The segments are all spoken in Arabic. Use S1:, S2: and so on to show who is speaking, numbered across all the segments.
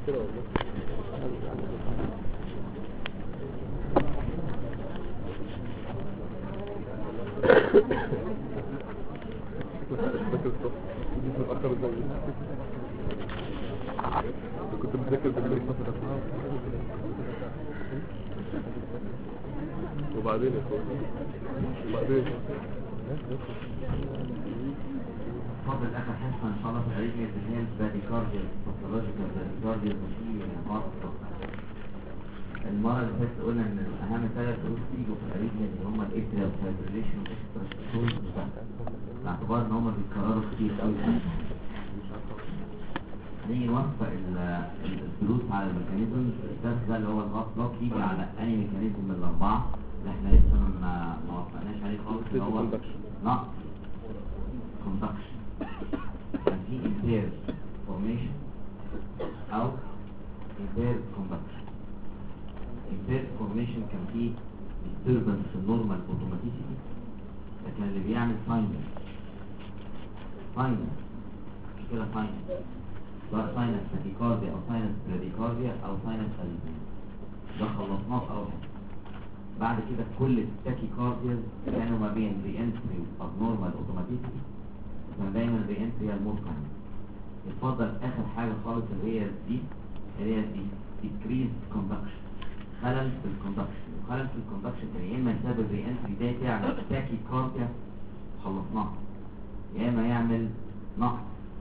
S1: كده والله. كنت مذاكر بالليل وبعدين يا اخويا وبعدين
S2: فاضل اخر حصه ان شاء الله في العيد اللي هي الباديكارديا باثولوجيكال باديكارديا ماشي ماركر. المره اللي فاتت قلنا ان اهم ثلاث دروس بيجوا في العيد اللي هم الاتريال فايبريليشن والاكسترا باعتبار ان هم بيتكرروا كتير قوي. نيجي نوفق الدروس على الميكانيزم. الدرس ده اللي هو الهارت بلوك يجي على اي ميكانيزم من الاربعه اللي احنا لسه ما وفقناش عليه خالص اللي هو نقص كوندكشن. كان في impaired formation او impaired conduction. impaired formation كان في disturbance في النورمال automaticity، لكن اللي بيعمل sinus مش كده sinus سواء sinus tachycardia او sinus bradycardia او sinus arrhythmia ده خلصناه في اول حاجه. بعد كده كل التاكيكارديا كانوا ما بين reentry و abnormal automaticity، كان دايما الرينتري هي المركن. يتفضل اخر حاجه خالص اللي هي دي decreased conduction، خلل في الكوندكشن. خلل في الكوندكشن كان يا اما يسبب الرينتري ده تعمل تاكيكارديا خلصناها، يا اما يعمل نقص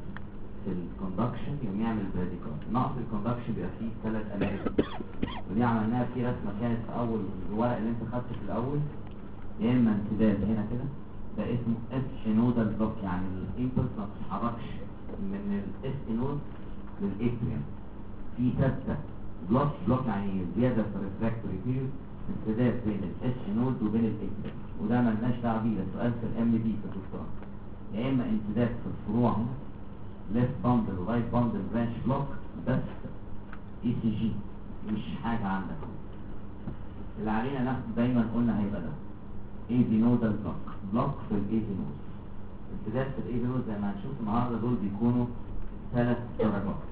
S2: في الكوندكشن يوم يعمل براديكارديا. نقص الكوندكشن بيبقى فيه ثلاث اماكن، ودي عملناها في رسمه كانت في اول الورق اللي انت خدته في الاول. يا اما انسداد هنا كده، ده اسمه اس نودال بلوك، يعني الامبلس ما بتتحركش من الاس نود للاتريوم. في ثابته بلوك يعني زياده في الريفراكتوري بيريود، انسداد بين الاس نود وبين الاتريوم، وده مالناش دعوه بيه، ده سؤال في الام دي في الدكتوراه. يا اما انسداد في الفروع هنا ليفت باندل ورايت باندل برانش بلوك، بس اي سي جي مش حاجه عندك. اللي علينا ناخد دايما قلنا هيبقى ده ايزي نودال بلوك في الايزي نود. امتداد في الايزي نود زي ما هنشوف النهارده دول بيكونوا ثلاث درجات،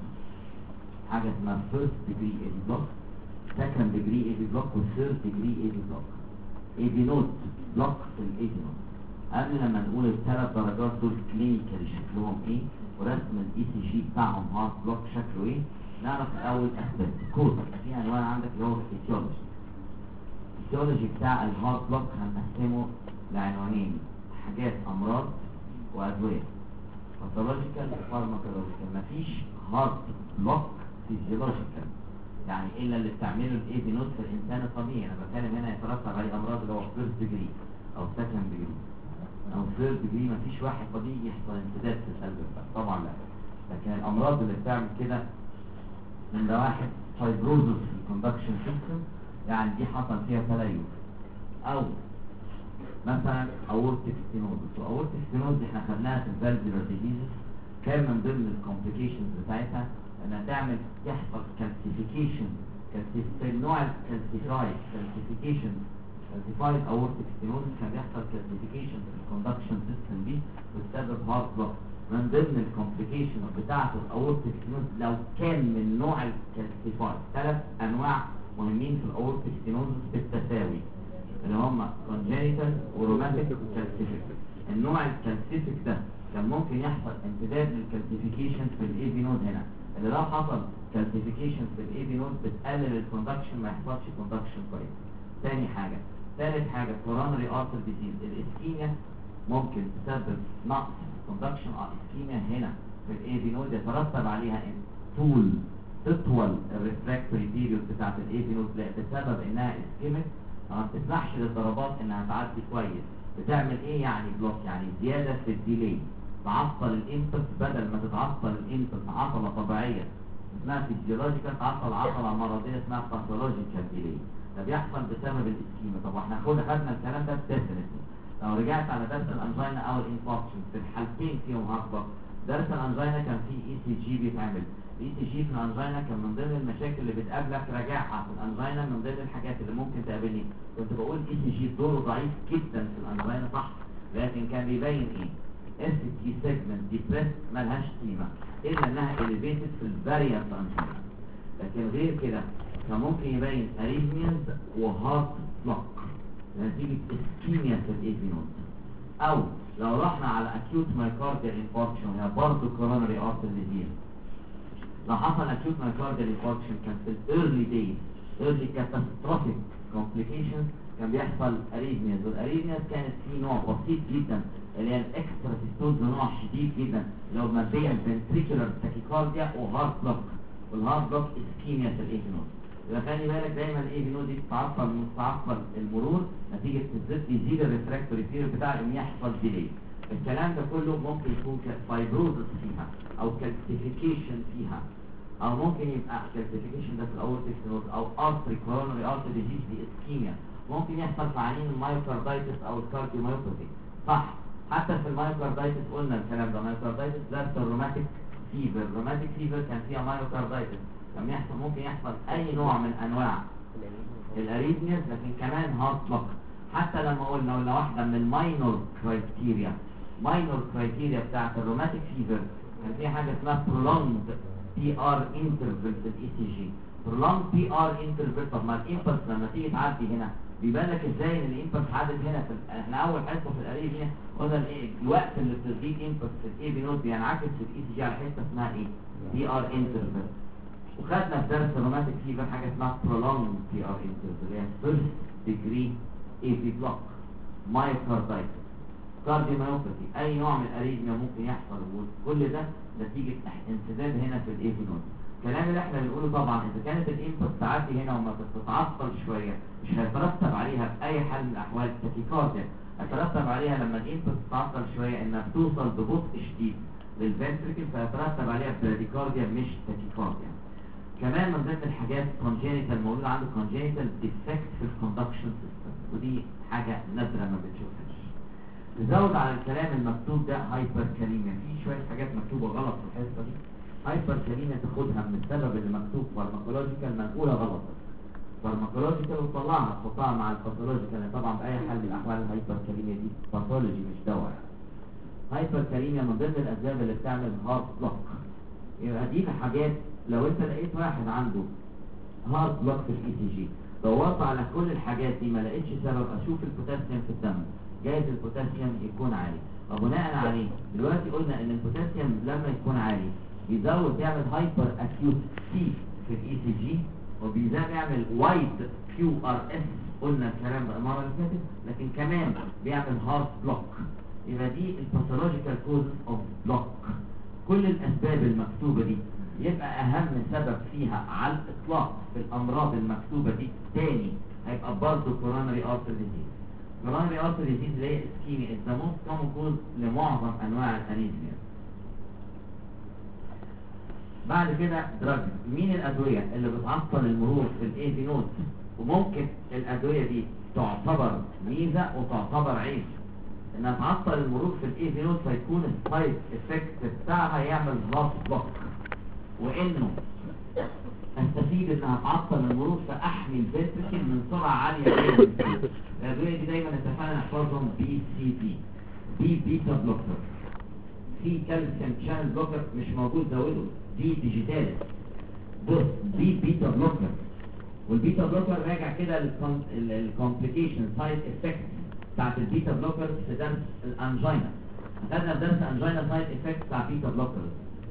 S2: حاجه اسمها فيرست ديجري ايزي بلوك، سكند ديجري ايزي بلوك، وثيرد ديجري ايزي بلوك. ايزي نود بلوك في الايزي نود. قبل لما نقول الثلاث درجات دول كلينيكال شكلهم ايه ورسم الاي سي جي بتاعهم هارت بلوك شكله ايه، نعرف الاول اسباب كود. في عنوان عندك اللي هو الفيسيولوجي. الفيسيولوجي بتاع الهارت بلوك هنقسمه لعنوانين، حاجات امراض وادويه، باثولوجيكال وفارماكولوجيكال. مفيش هارت بلوك فيزيولوجيكال يعني الا اللي بتعمله الايدي نوت في الانسان الطبيعي. انا بتكلم هنا يترتب عليه امراض اللي هو فيرست ديجري او سكند ديجري او ثيرد ديجري. مفيش واحد طبيعي يحصل انسداد في القلب طبعا لا، لكن الامراض اللي بتعمل كده من ده واحد فايبروزس في الكوندكشن سيستم، يعني دي حصل فيها تليف، او مثلا اورتيك ستينوزس. واورتيك ستينوزس احنا خدناها في الفالفولار ديزيز، كان من ضمن الكومبليكيشنز بتاعتها انها تحصل كالسيفيكيشن في النوع كالسيفايد اورتيك ستينوزس، كان بيحصل كالسيفيكيشن في الكوندكشن سيستم دي بسبب هارت بلوك. من ضمن الكومبليكيشن بتاعه الاورتيك ستينوزس لو كان من نوع الكالسيفايد، ثلاث انواع مهمين في الاورتيك ستينوزس بالتساوي اللي هم كونجنيتال وروماتيك وكالسيفيك. النوع الكالسيفيك ده كان ممكن يحصل امتداد للكالسيفيكيشن في الاي في نود هنا، اللي لو حصل كالسيفيكيشن في الاي في نود بتقلل الكوندكشن، ما يحصلش كوندكشن كويس. ثالث حاجه كورونري ارتر ديزيز. الاسكيميا ممكن تسبب نقص كوندكشن. اسكيميا هنا في الاي في نود يترتب عليها ان تطول الريفراكتوري بيريود بتاعت الاي في نود بسبب انها اسكيميك، ما بتسمحش للضربات انها تعدي كويس. بتعمل ايه يعني بلوك؟ يعني زياده في الديلي، تعطل الانبوت بدل ما تتعطل الانبوت عطله طبيعيه اسمها فيزيولوجيكال، تعطل عطله مرضيه اسمها باثولوجيكال ديلي. ده بيحصل بسبب الاسكيميا. طب واحنا خدنا الكلام ده ديفينتلي. لو رجعت على درس الانجينا او الانفاركشن في الحالتين فيهم هارت بلوك. درس الانجينا كان فيه اي سي جي بيتعمل. الاي سي جي في الانجينا كان من ضمن المشاكل اللي بتقابلك راجعها في الانجينا، من ضمن الحاجات اللي ممكن تقابلني. كنت بقول اي سي جي دوره ضعيف جدا في الانجينا صح، لكن كان بيبين ايه؟ اس تي سيجمنت ديبريس مالهاش قيمه الا انها اليفيتد في الفاريانت انجينا. كده فممكن يبين اريثمياز وهارت بلوك نتيجة اسكيميا في الاي في نود. او لو رحنا على acute myocardial infarction هي برضه coronary artery disease. لو حصل acute myocardial infarction كان في early days early catastrophic complications كان بيحصل arrhythmias، والاريثمياز كانت في نوع بسيط جدا اللي هي الاكسترا سيستولز، نوع شديد جدا اللي هو ما بين ventricular tachycardia وهارت بلوك، والهارت بلوك اسكيميا في الاي في نود. يبقى خلي بالك دايما الاي في نود دي بتتعطل المرور نتيجه يزيد الريفراكتوري بيريود بتاع ان يحصل ديلي. الكلام ده كله ممكن يكون فايبروزس فيها او كالسيفيكيشن فيها، او ممكن يبقى كالسيفيكيشن ده في الاورتيك نود او ارتري كورونري ارتري ديزيز دي اسكيميا. ممكن يحصل في عيانين المايوكاردايتس او الكارديوميوباثي، صح؟ حتى في المايوكاردايتس قلنا الكلام ده، مايوكاردايتس ده الروماتيك فيفر، الروماتيك فيفر كان فيها مايوكاردايتس، كان يحصل ممكن يحصل اي نوع من انواع الاريثمياز، لكن كمان هارت بلوك. حتى لما قلنا واحده من الماينور كرايتيريا بتاعت الروماتيك فيفر كان في حاجه اسمها prolonged PR interval في الاي سي جي. prolonged PR interval، طب ما الامبلس لما تيجي تعدي هنا بيبان لك ازاي ان الامبلس عدت هنا احنا اول حته في الاريثميا قلنا الوقت اللي بتديك امبلس في الاي بي نود بينعكس في الاي سي جي على حته اسمها ايه؟ PR interval. وخدنا في درس الروماتيك فيفر حاجه اسمها prolonged PR interval اللي هي first degree AV block، مايوكاردايتس، كارديوميوباثي، اي نوع من الاريثميا ممكن يحصل، وكل ده نتيجه انسداد هنا في الاي في نود. الكلام اللي احنا بنقوله طبعا اذا كانت الانبوت تعدي هنا وما تتعطل شويه مش هيترتب عليها باي حال من الاحوال تاكيكارديا، هيترتب عليها لما الانبوت تتعطل شويه انها توصل ببطء شديد للفنتريكل فيترتب عليها براديكارديا مش تاكيكارديا. كمان من ضمن الحاجات كونجينيتال موجود عنده كونجينيتال ديفكت في الكوندكشن سيستم، ودي حاجه نادره ما بنشوفهاش. نزود على الكلام المكتوب ده هايبر كاليميا، في شويه حاجات مكتوبه غلط في الحصه دي. هايبر كاليميا تاخدها من السبب اللي مكتوب فارماكولوجيكال منقوله غلط، فارماكولوجيكال وتطلعها تحطها مع الباثولوجيكال، طبعا باي حال من الاحوال الهايبر كاليميا دي باثولوجي مش دواء. هايبر كاليميا من ضمن الاسباب اللي بتعمل هارت بلوك. يبقى دي الحاجات لو انت لقيت واحد عنده هارت بلوك في الاي سي جي دورت على كل الحاجات دي ما لقيتش سبب، اشوف البوتاسيوم في الدم، جايز البوتاسيوم يكون عالي. وبناء عليه دلوقتي قلنا ان البوتاسيوم لما يكون عالي بيزود بيعمل هايبر اكيوت سي في الاي سي جي، وبيزود يعمل وايد كيو ار اس، قلنا الكلام ده المره اللي فاتت، لكن كمان بيعمل هارت بلوك. يبقى دي الباثولوجيكال كوز اوف بلوك. كل الاسباب المكتوبه دي يبقى اهم سبب فيها على الاطلاق في الامراض المكتوبه دي تاني هيبقى برضه كورونري ارتري ديزيز. كورونري ارتري ديزيز اللي هي اسكيميا از ذا موست كومن كوز لمعظم انواع الاريثميا. بعد كده دراج، مين الادويه اللي بتعطل المرور في الاي في نود؟ وممكن الادويه دي تعتبر ميزه وتعتبر عيب. انها تعطل المرور في الاي في نود فيكون السايد افكت بتاعها يعمل هارت بلوك، وانه استفيد انها تعطل المرور فاحمي الفنتريكل من سرعه عاليه جدا. الادويه دي دايما اتفقنا نحفظهم بي سي بي، بي بيتا بلوكر. في كالسيوم شانل بلوكر مش موجود زوده، دي ديجيتاليس. بص بي بيتا بلوكر، والبيتا بلوكر راجع كده للكومبليكيشن سايد افكت بتاعت البيتا بلوكر في درس الانجينا. خدنا في درس الانجينا سايد افكت بتاع بيتا بلوكر.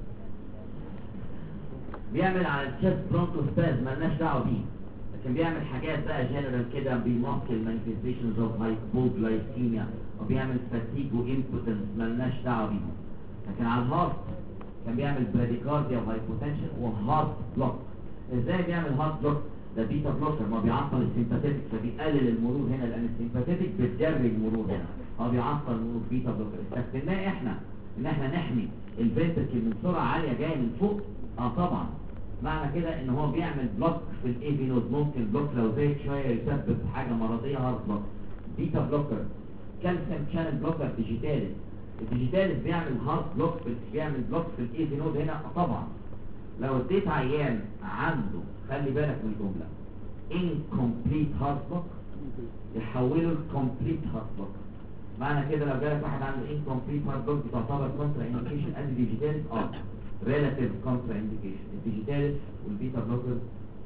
S2: بيعمل على الشيست برونكوسباز مالناش دعوه بيه، لكن بيعمل حاجات بقى جنرال كده بيمثل مانيفستيشنز اوف هايبوغلايكيميا، وبيعمل فاتيج وامبوتنس مالناش دعوه بيهم. لكن على الهارت كان بيعمل براديكارديا وهايبوتنشن وهارت بلوك. ازاي بيعمل هارت بلوك؟ ده بيتا بلوكر، ما بيعطل السيمباثيتك فبيقلل المرور هنا، لان السيمباثيتك بتجري المرور هنا، هو بيعطل المرور. بيتا بلوكر استخدمناه احنا ان احنا نحمي الفنتركل من سرعه عاليه جايه من فوق. طبعا معنى كده ان هو بيعمل بلوك في الاي في نود، ممكن بلوك لو زايد شويه يسبب حاجه مرضيه هارت بلوك. بيتا بلوكر. كالسيوم شانل بلوكر ديجيتاليس، الديجيتاليس بيعمل هارت بلوك بيعمل بلوك في الاي في نود هنا. طبعا لو اديت عيان عنده، خلي بالك من الجمله incomplete heart block يحوله لكومبليت هارت بلوك. معنى كده لو جالك واحد عنده incomplete heart block تعتبر كونترا انديكيشن ادي ديجيتاليس. relative contra indication. الديجيتاليس والبيتا بلوكر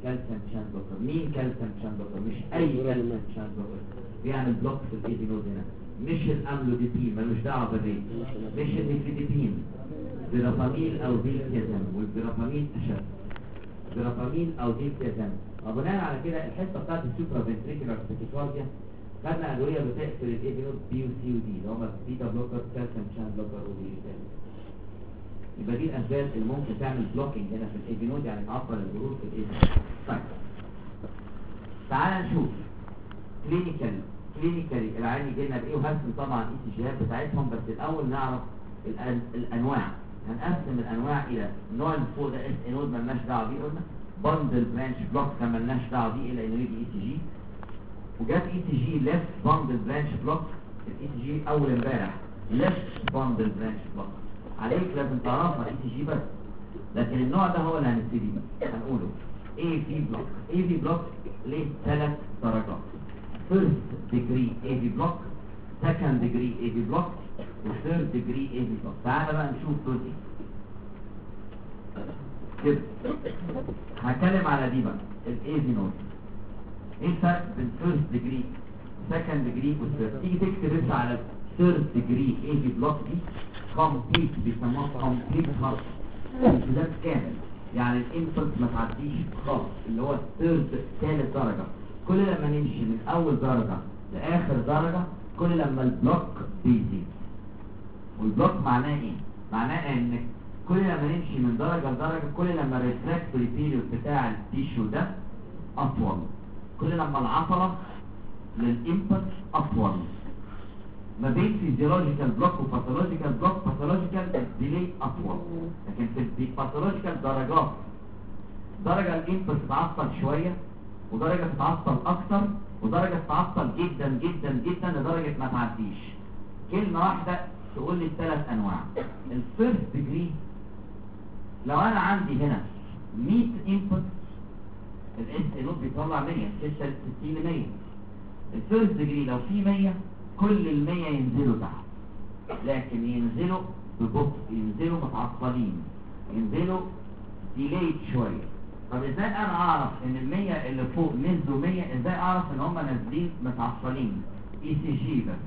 S2: كالسيوم شان بلوكر. مين كالسيوم شان بلوكر؟ مش اي كالسيوم شان بلوكر بيعمل بلوك في الاي نود هنا، مش الاملوديبين ملوش دعوه بالريت، مش النيفيديبين، فيرابامين او ديلتيازام، والفيرابامين اشد، فيرابامين او ديلتيازام. وبناء على كده الحصه بتاعت السوبرا فنتريكولار تاكيكارديا خدنا ادويه بتقفل الاي نود بي وسي ودي اللي هم بيتا بلوكر، كالسيوم شان بلوكر وديجيتال. يبقى دي الاسباب اللي ممكن تعمل بلوكينج هنا في الاي نود، يعني تعطل الجروث في الاي نود. طيب تعال نشوف كلينيكالي العيان يجي لنا بايه، وهرسم طبعا اي سي جيات بتاعتهم، بس الاول نعرف الانواع. هنقسم الانواع الى النوع اللي فوق ده اس اي نود مالناش دعوه بيه، قلنا باندل برانش بلوك كان مالناش دعوه بيه الا انه يجي اي سي جي، وجات اي سي جي ليفت باندل برانش بلوك. الاي سي جي اول امبارح ليفت باندل برانش بلوك، عليك لازم تعرفها اي سي جي بس، لكن النوع ده هو اللي هنبتدي بيه هنقوله اي في بلوك. اي في بلوك ليه 3 درجات: first degree AV block, second degree AV block, وthird degree AV block. تعالى بقى نشوف دول ايه كده. هتكلم على دي بقى الاي في نود. ايه الفرق بين first degree second degree والثيرد؟ تيجي تكتب بس على third degree AV block دي complete، بيسموها complete heart امتداد كامل، يعني الانفلت ما تعديش خالص، اللي هو الثيرد ثالث درجه. كل لما نمشي من اول درجة لاخر درجة كل لما البلوك بيزيد. والبلوك معناه ايه؟ معناه ان كل لما نمشي من درجة لدرجة كل لما الريفراكتوري بيريود بتاع التيشو ده اطول، كل لما العضلة للإمبلس اطول. ما بين فيزيولوجيكال بلوك وباثولوجيكال بلوك، باثولوجيكال ديلي اطول، لكن في الباثولوجيكال درجات درجة الإمبلس تتعطل شوية، ودرجة تتعطل اكتر، ودرجة تتعطل جدا جدا جدا لدرجة ما تعديش. كلمة واحدة تقول لي الثلاث انواع. الفيرست ديجري لو انا عندي هنا 100 انبوت الاس نوت بيطلع 100 66 ل 100. الفيرست ديجري لو في 100 كل ال 100 ينزلوا تحت، لكن ينزلوا ببطء، ينزلوا متعطلين، ينزلوا ديليت شوية. طب ازاي انا اعرف ان ال100 اللي فوق نزلوا 100؟ ازاي اعرف ان هم نازلين متعطلين؟ اي سي جي بس،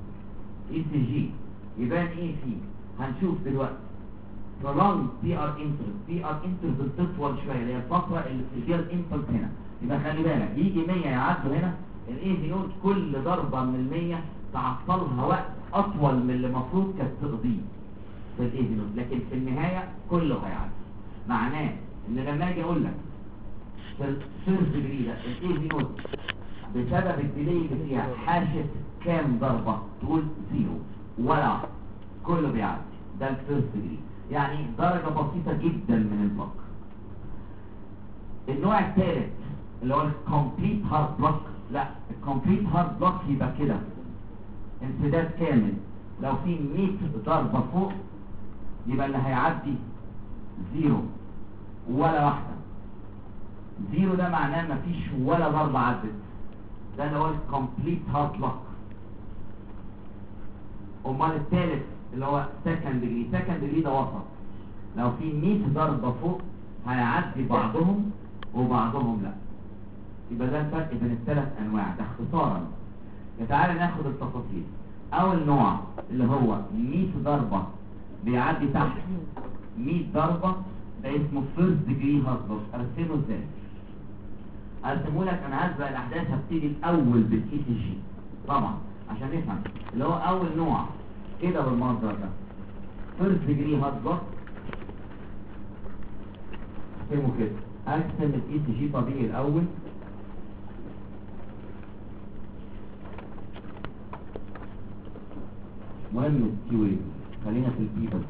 S2: اي سي جي يبان ايه فيه. هنشوف دلوقتي prolonged PR interval. PR interval تطول شويه اللي هي الفتره اللي فيها الامبلس هنا. يبقى خلي بالك يجي 100 يعدوا هنا الاي في نود كل ضربه من ال100 تعطلها وقت اطول من اللي المفروض كانت تقضيه في الاي في نود، لكن في النهايه كله هيعدي. معناه ان لما اجي اقول لك في الفيرست ديجري ده الاي في نود بسبب الديلي اللي فيها حاشت كام ضربه، تقول 0 ولا كله بيعدي. ده الفيرست ديجري، يعني درجه بسيطه جدا من البلوك. النوع الثالث اللي هو الكومبليت هارد بلوك. لا، الكومبليت هارد بلوك يبقى كده انسداد كامل. لو في 100 ضربه فوق يبقى اللي هيعدي 0 ولا واحدة. 0 ده معناه مفيش ولا ضربة عدت، ده اللي هو الكومبليت هارد بلوك. امال الثالث اللي هو سكند ديجري. سكند ديجري ده وسط، لو في 100 ضربة فوق هيعدي بعضهم وبعضهم لا. يبقى ده الفرق بين الثلاث انواع ده اختصارا. تعالى ناخد التفاصيل. اول نوع اللي هو 100 ضربة بيعدي تحت 100 ضربة، ده اسمه فيرست ديجري هارد بلوك. ارسمه ازاي؟ ارسمه لك. انا هسبق الاحداث، هبتدي الاول بالاي سي جي طبعا عشان نفهم. اللي هو اول نوع كده بالمنظر ده فيرست ديجري هارد بلوك. ارسمه كده. ارسم الاي سي جي طبيعي الاول. مهم التي ويف، خلينا في البي بس.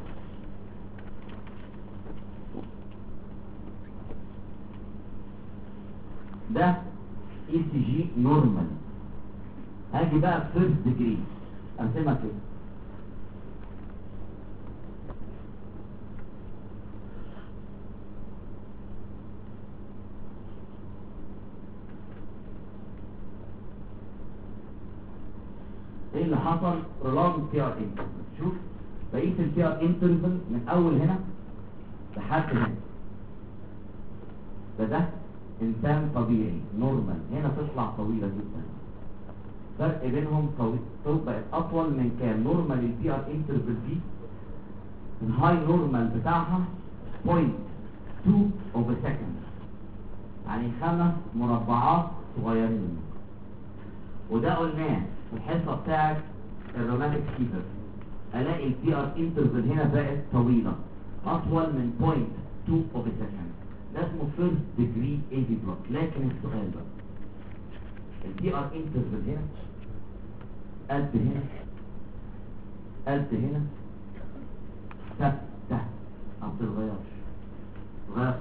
S2: ده اي سي جي نورمال. هاجي بقى فيرست ديجري ارسمها كده. ايه اللي حصل؟ prolonged PR interval. شوف بقيه البي ار انترفال من اول هنا لحد هنا. ده انسان طبيعي نورمال، هنا تطلع طويله جدا. فرق بينهم طول بقت اطول من كام؟ نورمال البي ار انترفال دي الهاي نورمال بتاعها 0.2 اوف سكند، يعني 5 مربعات صغيرين. وده قلناه في الحصه بتاعت الروماتيك فيفر، الاقي البي ار انترفال هنا بقت طويله اطول من 0.2 اوف سكند. ده اسمه فيرست ديجري اي في بلوك. لكن السؤال بقى، البي ار انترفال هنا قد هنا قد هنا ثابته ما بتتغيرش. غير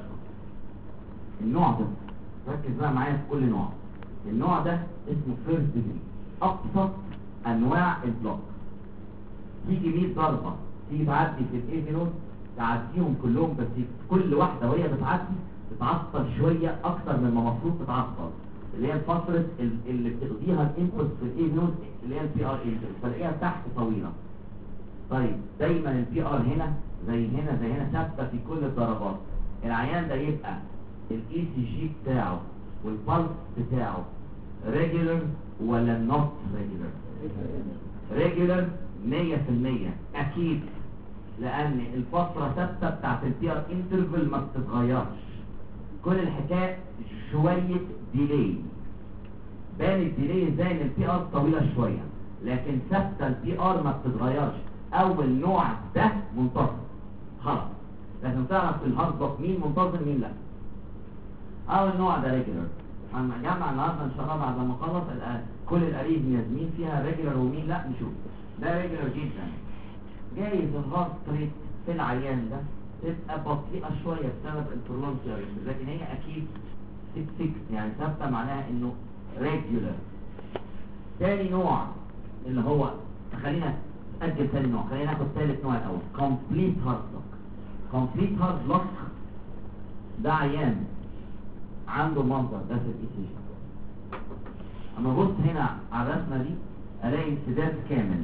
S2: النوع ده، ركز بقى معايا في كل نوع. النوع ده اسمه فيرست ديجري، ابسط انواع البلوك. تيجي 100 ضربه تيجي تعدي في الاي نود تعديهم كلهم، بس كل واحده وهي بتعدي بتعطل شويه اكتر من ما المفروض تتعطل، اللي هي الفتره اللي بتقضيها الانبوت في الاي نود اللي هي البي ار انترفال، فلاقيها تحت طويله. طيب دايما البي ار هنا زي هنا زي هنا ثابته في كل الضربات. العيان ده يبقى الاي سي جي بتاعه والبلس بتاعه ريجولر ولا نوت ريجولر؟ ريجولر 100% اكيد، لان الفتره ثابته بتاعت البي ار انترفال ما بتتغيرش. كل الحكايه شويه ديلي. بان الديلي ازاي؟ ان البي ار طويله شويه لكن ثابته البي ار ما بتتغيرش. اول نوع ده منتظم خلاص، لازم تعرف في الهارد بلوك مين منتظم مين لا. اول نوع ده ريجولر. هنجمع النهارده ان شاء الله بعد ما نخلص كل الاريز مين فيها ريجولر ومين لا نشوف. ده ريجولر جدا. جايز الهارت ريت في العيان ده تبقى بطيئه شويه بسبب البرولونج، لكن هي اكيد 6 يعني ثابته، معناها انه ريجولر. تاني نوع اللي هو، خلينا نسجل تاني نوع، خلينا ناخد ثالث نوع الاول، كومبليت هارت بلوك. كومبليت هارت بلوك ده عيان عنده منظر ده في الاي سي جي. اما ابص هنا على الرسمه دي الاقي انسداد كامل،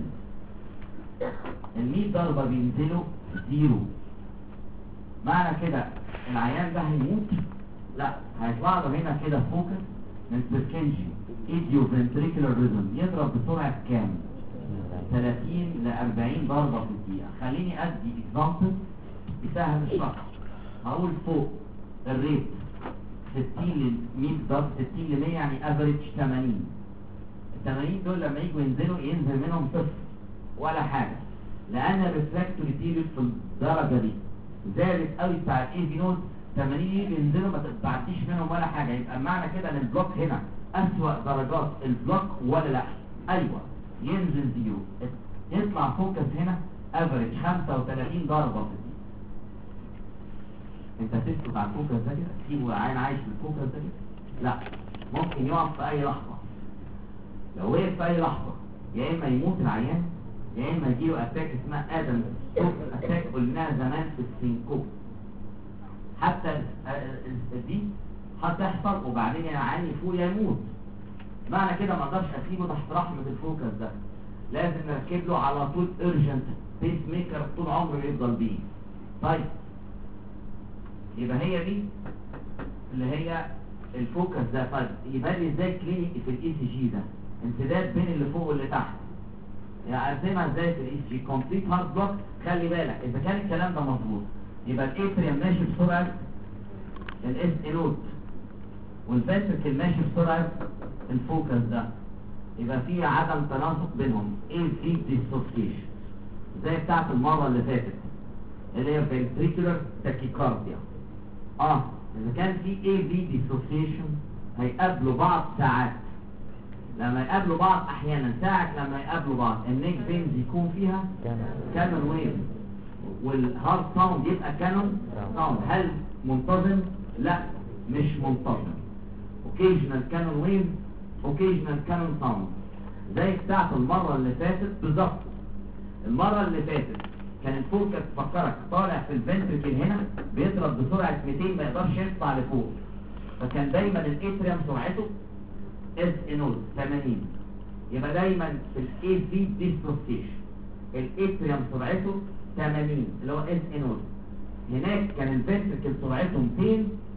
S2: ال100 ضربه بينزلوا زيرو. معنى كده العيان ده هيموت؟ لا، هيطلع له هنا كده فوكس من بيركنجي ايديو فنتريكولار ريزم يضرب بسرعه كام؟ 30 ل 40 ضربه في الدقيقه. خليني ادي اكزامبل يسهل الشرح. هقول فوق الريت 60 ل 100 ضرب، 60 ل 100 يعني افريج 80. ال 80 دول لما يجوا ينزلوا ينزل منهم صفر ولا حاجه، لان الريفراكتوري بيريود في الدرجه دي زادت قوي بتاع الاي في نود. 80 ينزلوا ما تعديش منهم ولا حاجه. يبقى معنى كده ان البلوك هنا اسوأ درجات البلوك ولا لا؟ ايوه، ينزل زيرو. يطلع فوكس هنا افريج 35 ضربه في الدقيقه. انت تسكت على الفوكس ده كده؟ تسيبه العين عايش في الفوكس ده كده؟ لا، ممكن يقف في اي لحظه. لو وقف في اي لحظه يا اما يموت العيان يا اما يجيله اتاك اسمها ادم ستوب اتاك، قلناها زمان في السينكوب. حتى دي هتحصل وبعدين العيان يفوق يموت. معنى كده ما اقدرش اسيبه تحت رحمه الفوكس ده، لازم نركب له على طول ارجنت بيس ميكر طول عمره يفضل بيه. طيب يبقى هي دي اللي هي الفوكس ده. طيب يبقى لي ازاي كلينيكي في الاي سي جي ده؟ امتداد بين اللي فوق واللي تحت. يعني ارسمها ازاي في الاي سي جي؟ كومبليت هارت بلوك. خلي بالك اذا كان الكلام ده مظبوط يبقى الاتريوم ماشي بسرعه الاس نود والفنتركل ماشي بسرعه الفوكس ده، يبقى في عدم تناسق بينهم. ايه في ديسوسيشن زي بتاعت المره اللي فاتت اللي هي فنتريكولار تاكيكارديا. اذا كان في اي في ديسوسيشن هيقابلوا بعض ساعات. لما يقابلوا بعض احيانا ساعه لما يقابلوا بعض النيك فينز يكون فيها كانون ويف والهارت ساوند يبقى كانون ساوند. هل منتظم؟ لا، مش منتظم. اوكيجنال كانون ويف اوكيجنال كانون ساوند زي بتاعت المره اللي فاتت بالظبط. المره اللي فاتت كان الفوكس تفكرك طالع في الفنتركل هنا بيضرب بسرعه 200 ما يقدرش يطلع لفوق، فكان دايما الاتريوم سرعته اس انود 80. يبقى دايما في الاي في ديسوسيشن الاتريوم سرعته 80 اللي هو اس انود. هناك كان الفنتركل سرعته 200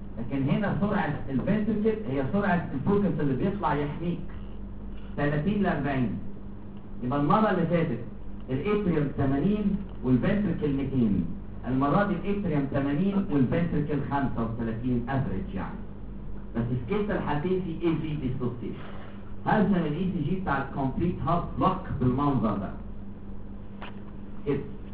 S2: لكن هنا سرعة الفنتركل هي سرعة الفوكس اللي بيطلع يحميك 30 ل 40. يبقى المرة اللي فاتت الاتريوم 80 والفنتركل 200، المرة دي الاتريوم 80 والفنتركل 35 افريج يعني. بس في كلتا الحالتين في اي جي ديسوسيشن. هرسم الاي سي جي بتاع الكومبليت هارت بلوك بالمنظر ده كده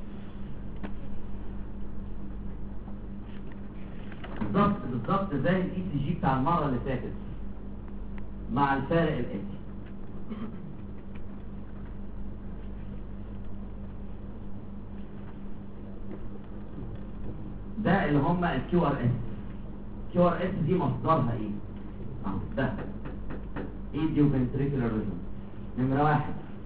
S2: بالظبط زي الاي سي جي بتاع المرة اللي فاتت مع الفارق الاتي. ده اللي هم الكيو ار اس. كيو ار اس دي مصدرها ايه؟ ده ايديو فنتريكولار ريزم. نمرة 1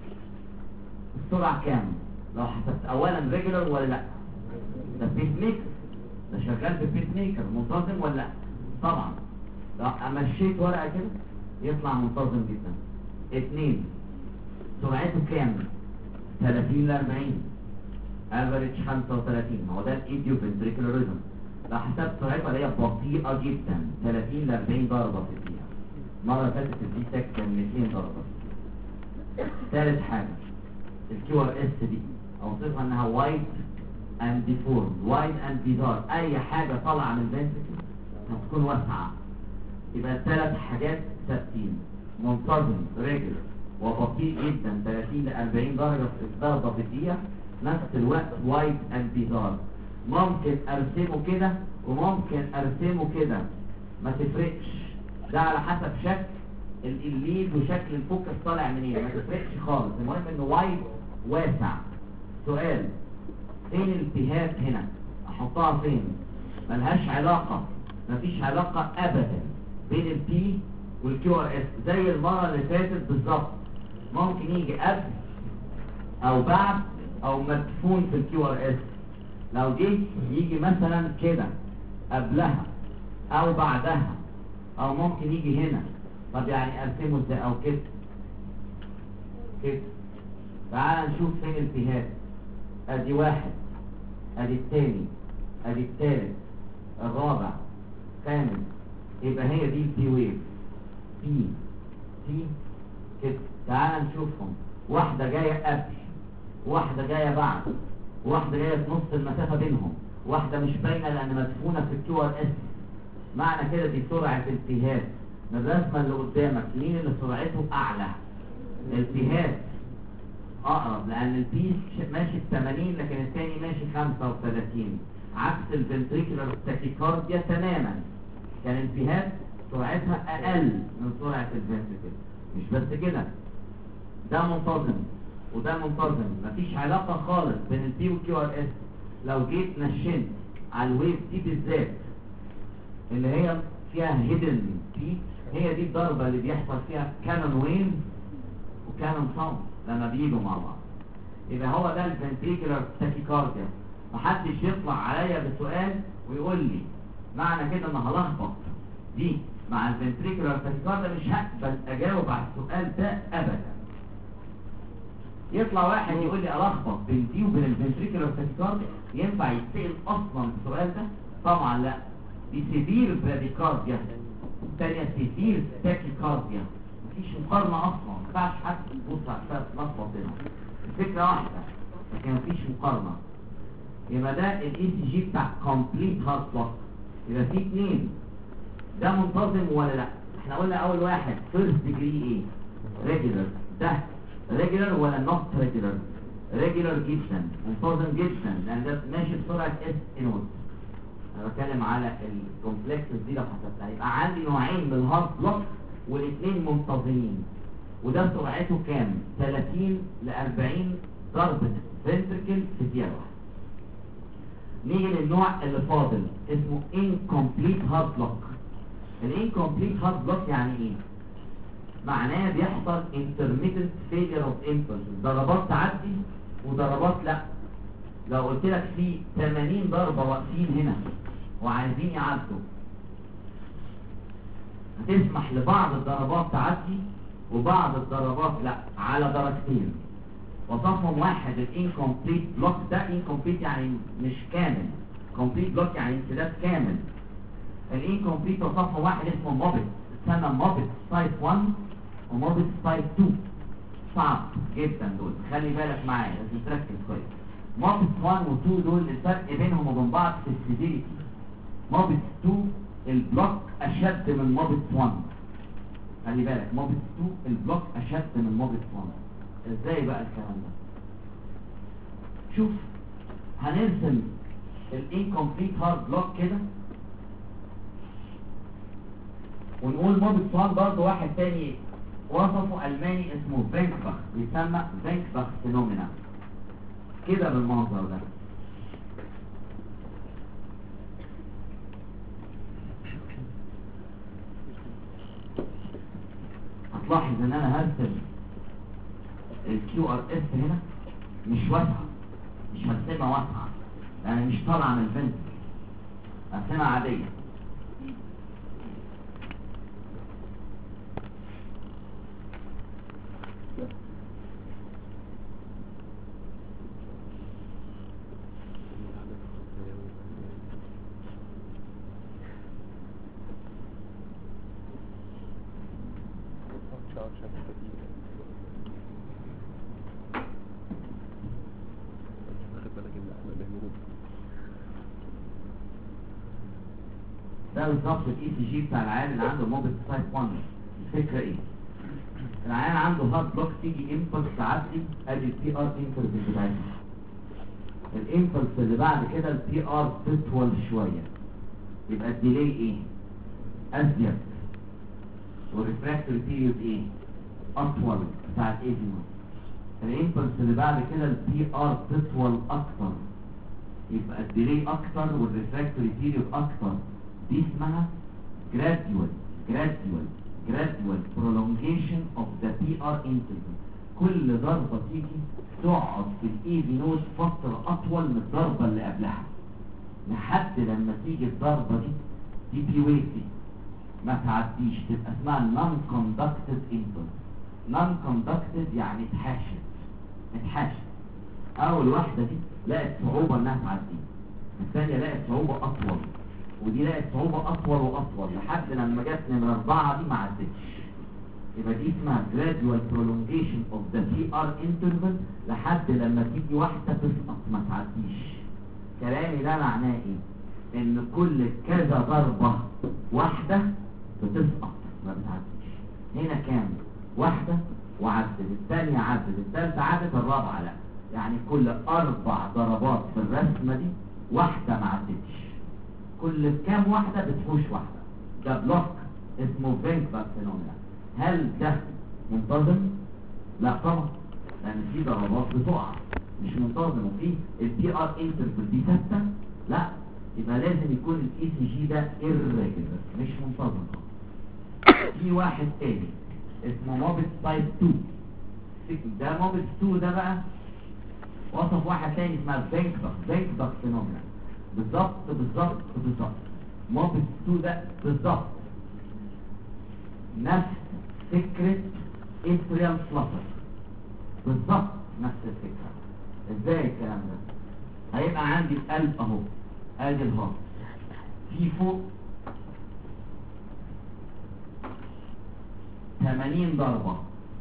S2: السرعة كام؟ لو حسبت اولا ريجولار ولا لا؟ ده بيس ميكر، ده شغال في بيس ميكر منتظم ولا لا؟ طبعا لو مشيت ورقة كده يطلع منتظم جدا. 2 سرعته كام؟ 30 ل 40 افريج 35. هو ده الايديو فنتريكولار ريزم. لو حسبت سرعته اللي هي بطيئة جدا 30 ل 40 ضربة في الدقيقة. مرة فاتت الدي تك كان 200 ضربة. ثالث حاجة الكيو ار اس دي اوصفها انها وايد اند ديفورم، وايد اند بيزار. اي حاجة طالعة من الفنتركل هتكون واسعة. يبقى الثلاث حاجات ثابتين، منتظم ريجولار وبطيء جدا 30 ل 40 ضربة في الدقيقة، نفس الوقت وايد اند بيزار. ممكن ارسمه كده وممكن ارسمه كده، ما تفرقش، ده على حسب شكل الليد وشكل الفوكس طالع منين، ما تفرقش خالص. المهم انه وايد واسع. سؤال، فين الالتهاب هنا؟ احطها فين؟ ملهاش علاقة، مفيش علاقة ابدا بين البي والكيو ار اس. زي المرة اللي فاتت بالظبط، ممكن يجي قبل او بعد او مدفون في الكيو ار اس. لو جيت يجي مثلا كده قبلها او بعدها، او ممكن يجي هنا. طب يعني ارسمه ازاي؟ او كده كده. تعال نشوف فين الالتهاب. ادي واحد، ادي الثاني، ادي الثالث، الرابع، خامس. يبقى هي دي البي ويف، بي سي كده. تعال نشوفهم، واحدة جاية قبل، واحدة جاية بعد، واحدة جاية في نص المسافة بينهم، واحدة مش باينة لأن مدفونة في الكيو ار اس. معنى كده دي سرعة التهاب. من الرسمة اللي قدامك مين اللي سرعته أعلى؟ التهاب أقرب، لأن البيس ماشي 80 لكن الثاني ماشي 35، عكس الفنتريكولار تاكيكارديا تماما. كان التهاب سرعتها أقل من سرعة الفنتريكل. مش بس كده، ده منتظم وده منتظم، مفيش علاقة خالص بين البي والكيو ار اس. لو جيت نشنت على الويف دي بالذات اللي هي فيها هيدن بي، هي دي الضربة اللي بيحصل فيها كانون وين وكانون ساوند لما بيجوا مع بعض. يبقى هو ده الفنتريكولار تاكيكارديا. محدش يطلع عليا بسؤال ويقول لي معنى كده ان هلخبط دي مع الفنتريكولار تاكيكارديا. مش هقبل اجاوب على السؤال ده ابدا. يطلع واحد يقول لي الخبط بين دي وبين الفنتريكولار تاكيكارديا، ينفع يتسال اصلا السؤال ده؟ طبعا لا. دي سيفير براديكارديا، الثانيه سيفير تاكيكارديا. مفيش مقارنه اصلا، ما ينفعش حد يبص على الفرق تلخبط بينهم. الفكره واحده لكن مفيش مقارنه. يبقى ده الاي سي جي بتاع كومبليت هارت بلوك. يبقى في اثنين، ده منتظم ولا لا؟ احنا قلنا اول واحد فيرست ديجري ايه؟ ريجولار. ده ريجولار ولا نوت ريجولار؟ ريجولار جدا، منتظم جدا، لان ده ماشي بسرعه اس انوت. انا بتكلم على الكومبلكسز دي. لو حسبتها يبقى عندي نوعين من الهارت بلوك والاثنين منتظمين. وده سرعته كام؟ 30 ل 40 ضربة فنتركل في دقيقة واحدة. نيجي للنوع اللي فاضل اسمه incomplete heart block. الانكمبليت heart block يعني ايه؟ معناه بيحصل intermittent failure of impulses، ضربات تعدي وضربات لا. لو قلت لك في 80 ضربة واقفين هنا وعايزين يعدوا، هتسمح لبعض الضربات تعدي وبعض الضربات لا، على درجتين. وصفهم واحد الانكمبليت بلوك. ده انكمبليت يعني مش كامل، كومبليت بلوك يعني انسداد كامل. الانكمبليت وصفها واحد اسمه موبت، اتسمى موبت تايب 1 وموبت تايب 2. صعب جدا دول، خلي بالك معايا لازم تركز كويس. موبت 1 و 2 دول الفرق بينهم وبين بعض في السيفيريتي. موبت 2 البلوك اشد من موبت 1. خلي بالك موبت 2 البلوك اشد من موبت 1. ازاي بقى الكلام ده؟ شوف هنرسم الانكمبليت هارد بلوك كده ونقول موبت 1 برضه واحد تاني وصفه الماني اسمه فينكباخ، بيسمى فينكباخ فينومينا كده بالمنظر ده. هتلاحظ ان انا هرسم الكيو ار اس هنا مش واسعه، مش هرسمها واسعه يعني مش طالعه من الفنت، هرسمها عاديه. ده بالظبط الاي سي جي بتاع العيان اللي عنده موبت تايب 1. الفكره ايه؟ العيان عنده هارد بلوك تيجي امبلس تعدي ادي البي ار انترفيل بتاعتها. الامبلس اللي بعد كده البي ار تطول شويه، يبقى الديلي ايه؟ ازيد، والريفراكتوري بيريود ايه؟ اطول بتاع الايفينوس. الامبلس اللي بعد كده البي ار تطول اكتر، يبقى الديلي اكتر والريفراكتوري بيريود اكتر. دي اسمها gradual prolongation of the PR interval. كل ضربة تيجي تقعد في الايفي نود فترة اطول من الضربة اللي قبلها لحد لما تيجي الضربة دي بي ويف دي ما تعديش، تبقى اسمها non conducted impulse. non conducted يعني اتحاشت. اول واحدة دي لقت صعوبة انها تعدي، الثانية لقت صعوبة اطول، ودي لقت صعوبة اطول واطول لحد لما جت نمرة 4 دي ما عدتش. يبقى دي اسمها gradual prolongation of the PR interval لحد لما تيجي واحدة تسقط ما تعديش. كلامي ده معناه ايه؟ ان كل كذا ضربة واحدة بتسقط ما بتعديش. هنا كام؟ واحدة وعدت، الثانية عدت، الثالثة عدت، الرابعة لا. يعني كل 4 ضربات في الرسمة دي واحدة ما عدتش. كل كام واحدة بتفوش واحدة. ده بلوك اسمه فينكباخ فينومينا. هل ده منتظم؟ لا طبعا، لان في ضربات بتقع مش منتظم، وفي البي ار انترفال دي ثابته. لا، يبقى لازم يكون الاي سي جي ده irregular مش منتظم. في واحد تاني اسمه موبت تايب 2. ده موبت 2 ده بقى وصف واحد تاني اسمه فينكباخ فينومينا. بالظبط موبت 2 ده بالظبط نفس فكرة اتريال فلاتر، بالظبط نفس الفكرة. ازاي الكلام ده؟ هيبقى عندي القلب اهو، ادي الهارت، في فوق 80 ضربة.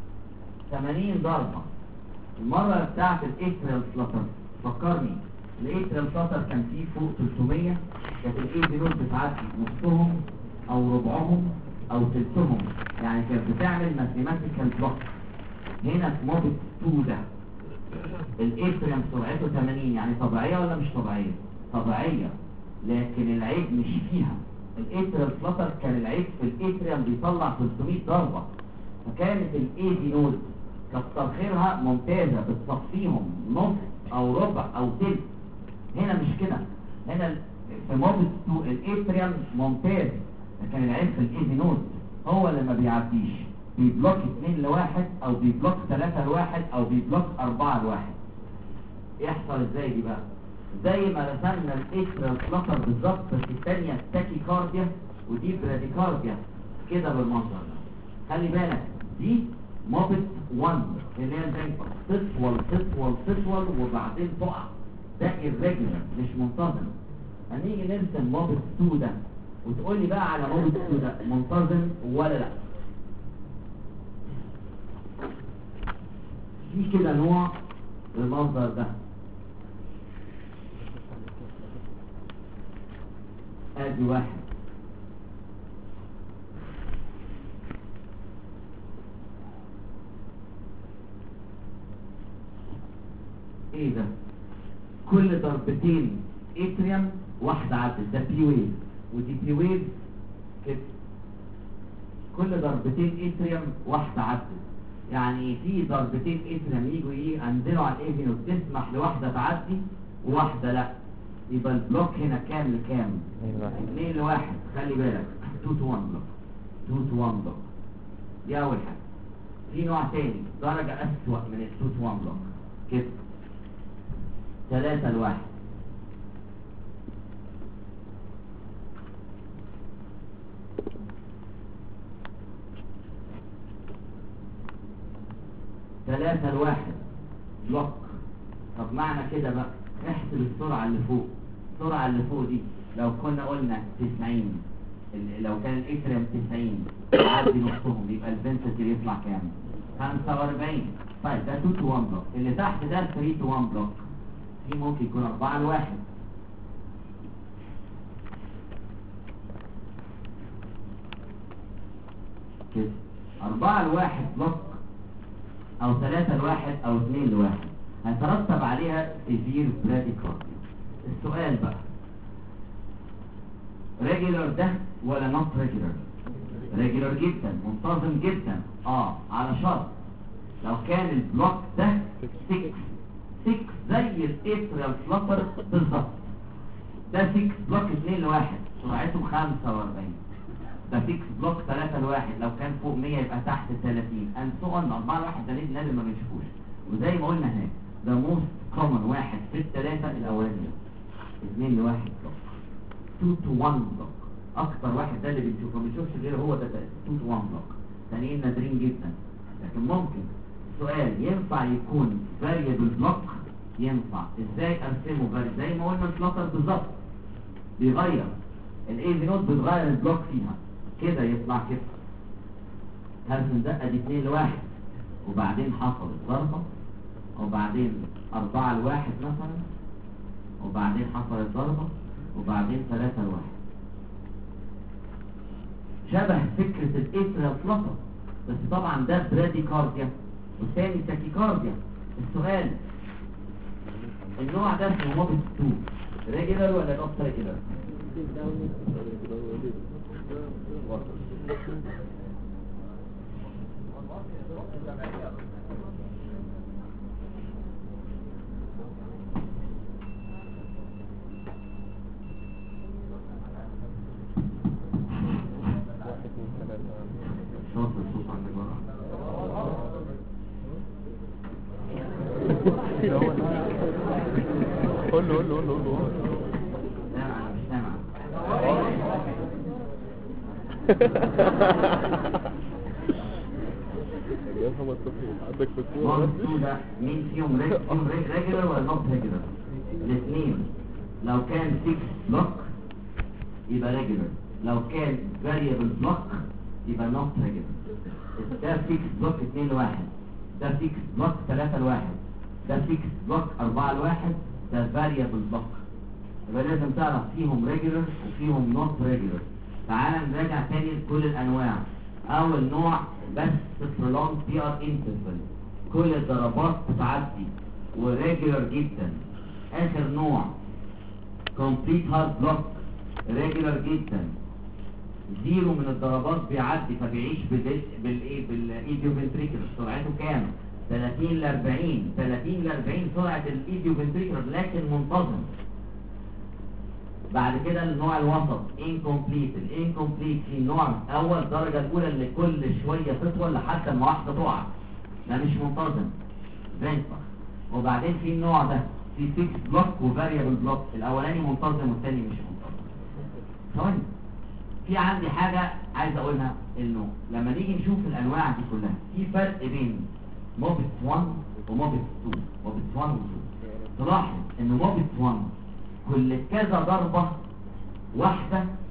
S2: المرة بتاعت الاتريال فلاتر فكرني، الاتريال فلاتر كان فيه فوق 300، كانت الايدي نود بتعدي نصهم او ربعهم او ثلثهم، يعني كانت بتعمل ماثيماتيكال بلوك. هنا في موبت 2 ده الاتريم سرعته 80، يعني طبيعيه ولا مش طبيعيه؟ طبيعيه، لكن العيب مش فيها. الاتريال فلاتر كان العيب في الاتريم بيطلع 300 ضربه، فكانت الايدي نود كتر خيرها ممتازه بتصفيهم نص او ربع او ثلث. هنا مش كده، هنا في موبت 2 الاتريم ممتاز، لكن العيب في الايدي نود هو اللي ما بيعديش، بيبلوك 2 لواحد او بيبلوك 3 لواحد او بيبلوك 4 لواحد. يحصل ازاي دي بقى؟ زي ما رسمنا الاتريال فلاتر بالظبط، بس الثانيه تاكيكارديا ودي براديكارديا كده بالمنظر ده. خلي بالك دي موبت 1 اللي هي الفينكباخ تطول وبعدين تقع. ده irregular مش منتظم. هنيجي نرسم موبت 2 ده وتقول لي بقى على موبت 2 ده منتظم ولا لا. في كده نوع بالمنظر ده، ادي واحد ايه ده؟ كل ضربتين اتريم واحدة عدت، ده بي ويف ودي بي ويف كده. كل ضربتين اتريم واحدة عدت، يعني في ضربتين اتريم يجوا ينزلوا على الايفينوت تسمح لواحدة تعدي وواحدة لا. يبقى البلوك هنا كام لكام؟ 2 لواحد. خلي بالك 2 to 1 بلوك، 2 to 1 بلوك دي اول حاجة. في نوع تاني درجة اسوأ من ال 2 to 1 بلوك كده، 3 لواحد. ثلاثة لواحد بلوك. طب معنى كده بقى احسب السرعة اللي فوق. السرعة اللي فوق دي لو كنا قلنا 90، لو كان الاتريم 90 عادي نصهم، يبقى الفنتكل يطلع كام؟ 45. طيب ده 2 to 1 بلوك. اللي تحت ده 3 to 1 بلوك. في ممكن يكون 4 لواحد. كده 4 لواحد بلوك او 3 لواحد او 2 لواحد، هيترتب عليها سيفير براديكارديا. السؤال بقى ريجولار ده ولا نوت ريجولار؟ ريجولار جدا، منتظم جدا. على شرط لو كان البلوك ده 6 زي الاتريال فلتر بالظبط. ده 6 بلوك 2 لواحد سرعته 45. ده 6 بلوك 3 لواحد لو كان فوق 100 يبقى تحت 30 ان سو اون. 4 لواحد ده نادر ما بنشوفوش، وزي ما قلنا هناك ده موست كومن واحد في الثلاثه الاولانيه. 2 لواحد بلوك، 2 to 1 بلوك اكتر واحد ده اللي بنشوفه، ما بنشوفش غير هو ده 2 to 1 بلوك. ثانيين نادرين جدا. لكن ممكن سؤال ينفع يكون فاريبل بلوك؟ ينفع. ازاي ارسمه فاريبل؟ زي ما قلنا الفلتر بالظبط، بيغير الاي نوت، بتغير البلوك فيها كده يطلع كده. هرسم دقه دي 2 لواحد وبعدين حصلت ضربه، وبعدين 4 لواحد مثلا، وبعدين حصلت ضربه، وبعدين 3 لواحد. شبه فكره الاتريال فلتر، بس طبعا ده براديكارديا والثاني تاكيكارديا. السؤال النوع ده اسمه موبت 2 ريجولار ولا نوت ريجولار؟
S1: قول له
S2: لا انا مش سامع.
S1: يا محمد صبحي عندك في الكوره
S2: ده مين فيهم ريجولار ولا نوت ريجولار؟ الاثنين. لو كان 6 بلوك يبقى ريجولار، لو كان فاريبل بلوك يبقى نوت ريجولار. ده 6 بلوك 2 لواحد، ده 6 بلوك 3 لواحد، ده 6 بلوك 4 لواحد، ده فاريبل بلوك. يبقى لازم تعرف فيهم ريجولار وفيهم نوت ريجولار. تعال نراجع تاني كل الانواع. اول نوع بس prolonged PR interval، كل الضربات بتعدي وريجولار جدا. اخر نوع complete heart block، ريجولار جدا، زيرو من الضربات بيعدي فبيعيش بالايديو فنتريكولر. سرعته كام؟ 30 ل 40. 30 ل 40 سرعه الايديو فنتريكولر لكن منتظم. بعد كده النوع الوسط incomplete. الانكمبليت في النوع الاول الدرجه الاولى اللي كل شويه تطول لحد ما واحده تقع، ده مش منتظم فينتر. وبعدين في النوع ده في 6 بلوك وفاريبل بلوك، الاولاني منتظم والثاني مش منتظم. ثواني، في عندي حاجه عايز اقولها، انه لما نيجي نشوف الانواع دي كلها في فرق بين موبت 1 وموبت 2. موبت 1 و 2 تلاحظ ان موبت 1 كل كذا ضربة واحدة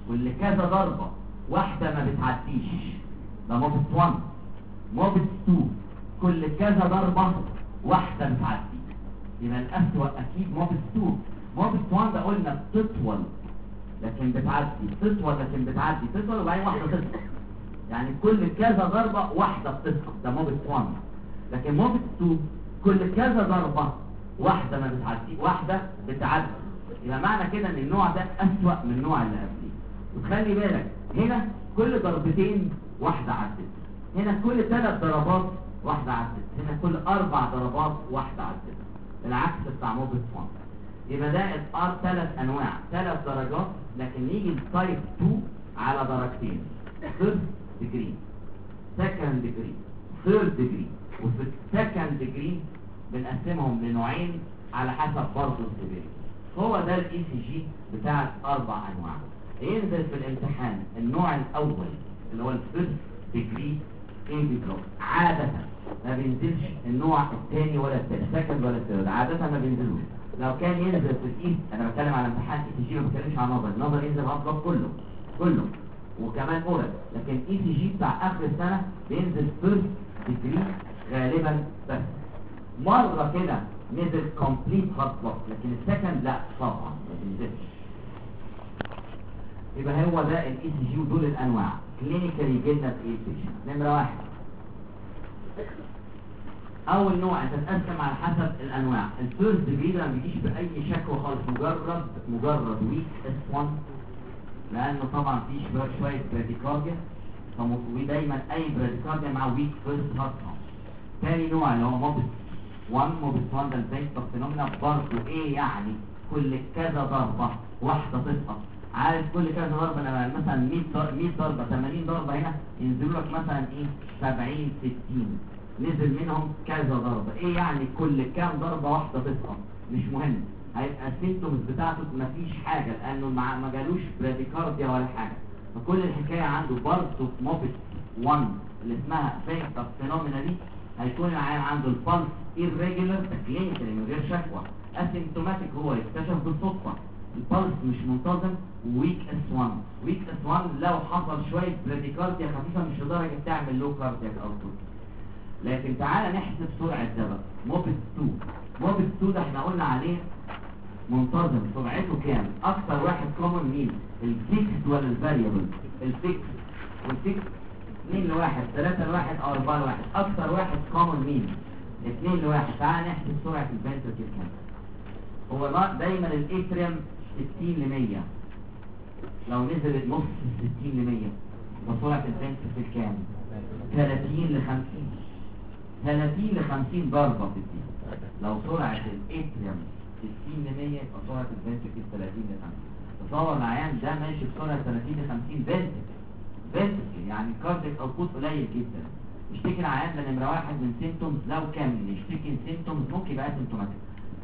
S2: كل كذا ضربة واحدة ما بتعديش، ده موبت 1. موبت 2 كل كذا ضربة واحدة بتعدي، يبقى الأسوأ أكيد موبت 2. موبت 1 ده قلنا بتطول لكن بتعدي، تطول لكن بتعدي، تطول وبعدين واحدة تسقط، يعني كل كذا ضربة واحدة بتسقط، ده موبت 1. لكن موبت 2 كل كذا ضربة واحدة ما بتعدي، واحدة بتعدي، يبقى معنى كده ان النوع ده أسوأ من النوع اللي قبليه. وتخلي بالك هنا كل ضربتين واحدة عدت، هنا كل 3 ضربات واحدة عدت، هنا كل 4 ضربات واحدة عدت، العكس بتاع موبت 1. يبقى ده الار 3 انواع، 3 درجات، لكن يجي التايب 2 على درجتين، فيرست ديجري، سكند ديجري، ثيرد ديجري. وفي السكند ديجري بنقسمهم لنوعين على حسب برضه السيفيريتي. هو ده الاي سي جي بتاع 4 انواع. ينزل في الامتحان النوع الاول اللي هو الفيرست ديجري اي بي بلوك، عادة ما بينزلش النوع الثاني ولا السكند ولا الثيرد، عادة ما بينزلوش. لو كان ينزل في الايد، انا بتكلم على امتحان اي سي جي، ما بتكلمش عن نظر، النظر ينزل على البلوك كله وكمان اورال، لكن اي سي جي بتاع اخر السنة بينزل فيرست ديجري غالبا بس. مرة كده نزل كومبليت هارت بلوك، لكن السكند لا طبعا ما بينزلش. يبقى هو ده الاي سي جي ودول الانواع. كلينيكال يجي لنا في ايه بيشنت؟ نمرة 1 اول نوع تتقسم على حسب الانواع. الفيرست ديجري ده ما بيجيش باي شكوى خالص، مجرد ويك اس 1، لانه طبعا فيه شويه براديكارديا، ودايما اي براديكارديا مع ويك فيرست هارت. تاني نوع اللي هو موبت 1. موبت 1 ده البينتر فينومينا برضه ايه يعني؟ كل كذا ضربه واحده تسقط. عارف كل كذا ضربه لما مثلا 100 ضربه 80 ضربه هنا ينزلوا لك مثلا ايه 70 60، نزل منهم كذا ضربه، ايه يعني كل كام ضربه واحده تسقط؟ مش مهم، هيبقى السيمتومز بتاعته مفيش حاجه لانه ما جالوش براديكارديا ولا حاجه. فكل الحكايه عنده برضه موبت 1 اللي اسمها بينتر فينومينا دي، هيكون العيان عنده البلس irregular كلينيكالي من غير شكوى، اسيمتوماتيك هو اكتشف بالصدفه، البلس مش منتظم، ويك اس 1. ويك اس 1 لو حصل شويه براديكارديا خفيفه مش لدرجه تعمل لو كاردياك اوتبوت. لكن تعالى نحسب سرعه ده بقى. موبت 2. موبت 2 ده احنا قلنا عليه منتظم، سرعته كام؟ اكتر واحد كومن مين؟ الفيكس ولا الفاريبل؟ الفيكس. والفيكس 2 لواحد، 3 لواحد او 4 لواحد. اكتر واحد كومن مين؟ 2 لواحد. تعالى نحسب سرعه الفنتركل كام. هو دايما الاتريم 60 ل 100، لو نزل نص 60 ل 100 وسرعه الفنتركل كام؟ 30 ل 50. 30 ل 50 ضربه في الدقيقه. لو سرعه الاتريم 60 ل 100 يبقى سرعه الفنتركل 30 ل 50. تصور العيان ده ماشي بسرعه 30 ل 50 فنتركل، يعني كاردياك اوتبوت قليل جدا. يشتكي العيان ده نمره 1 من سيمتومز، لو كان يشتكي سيمتومز ممكن يبقى سيمتوماتيك،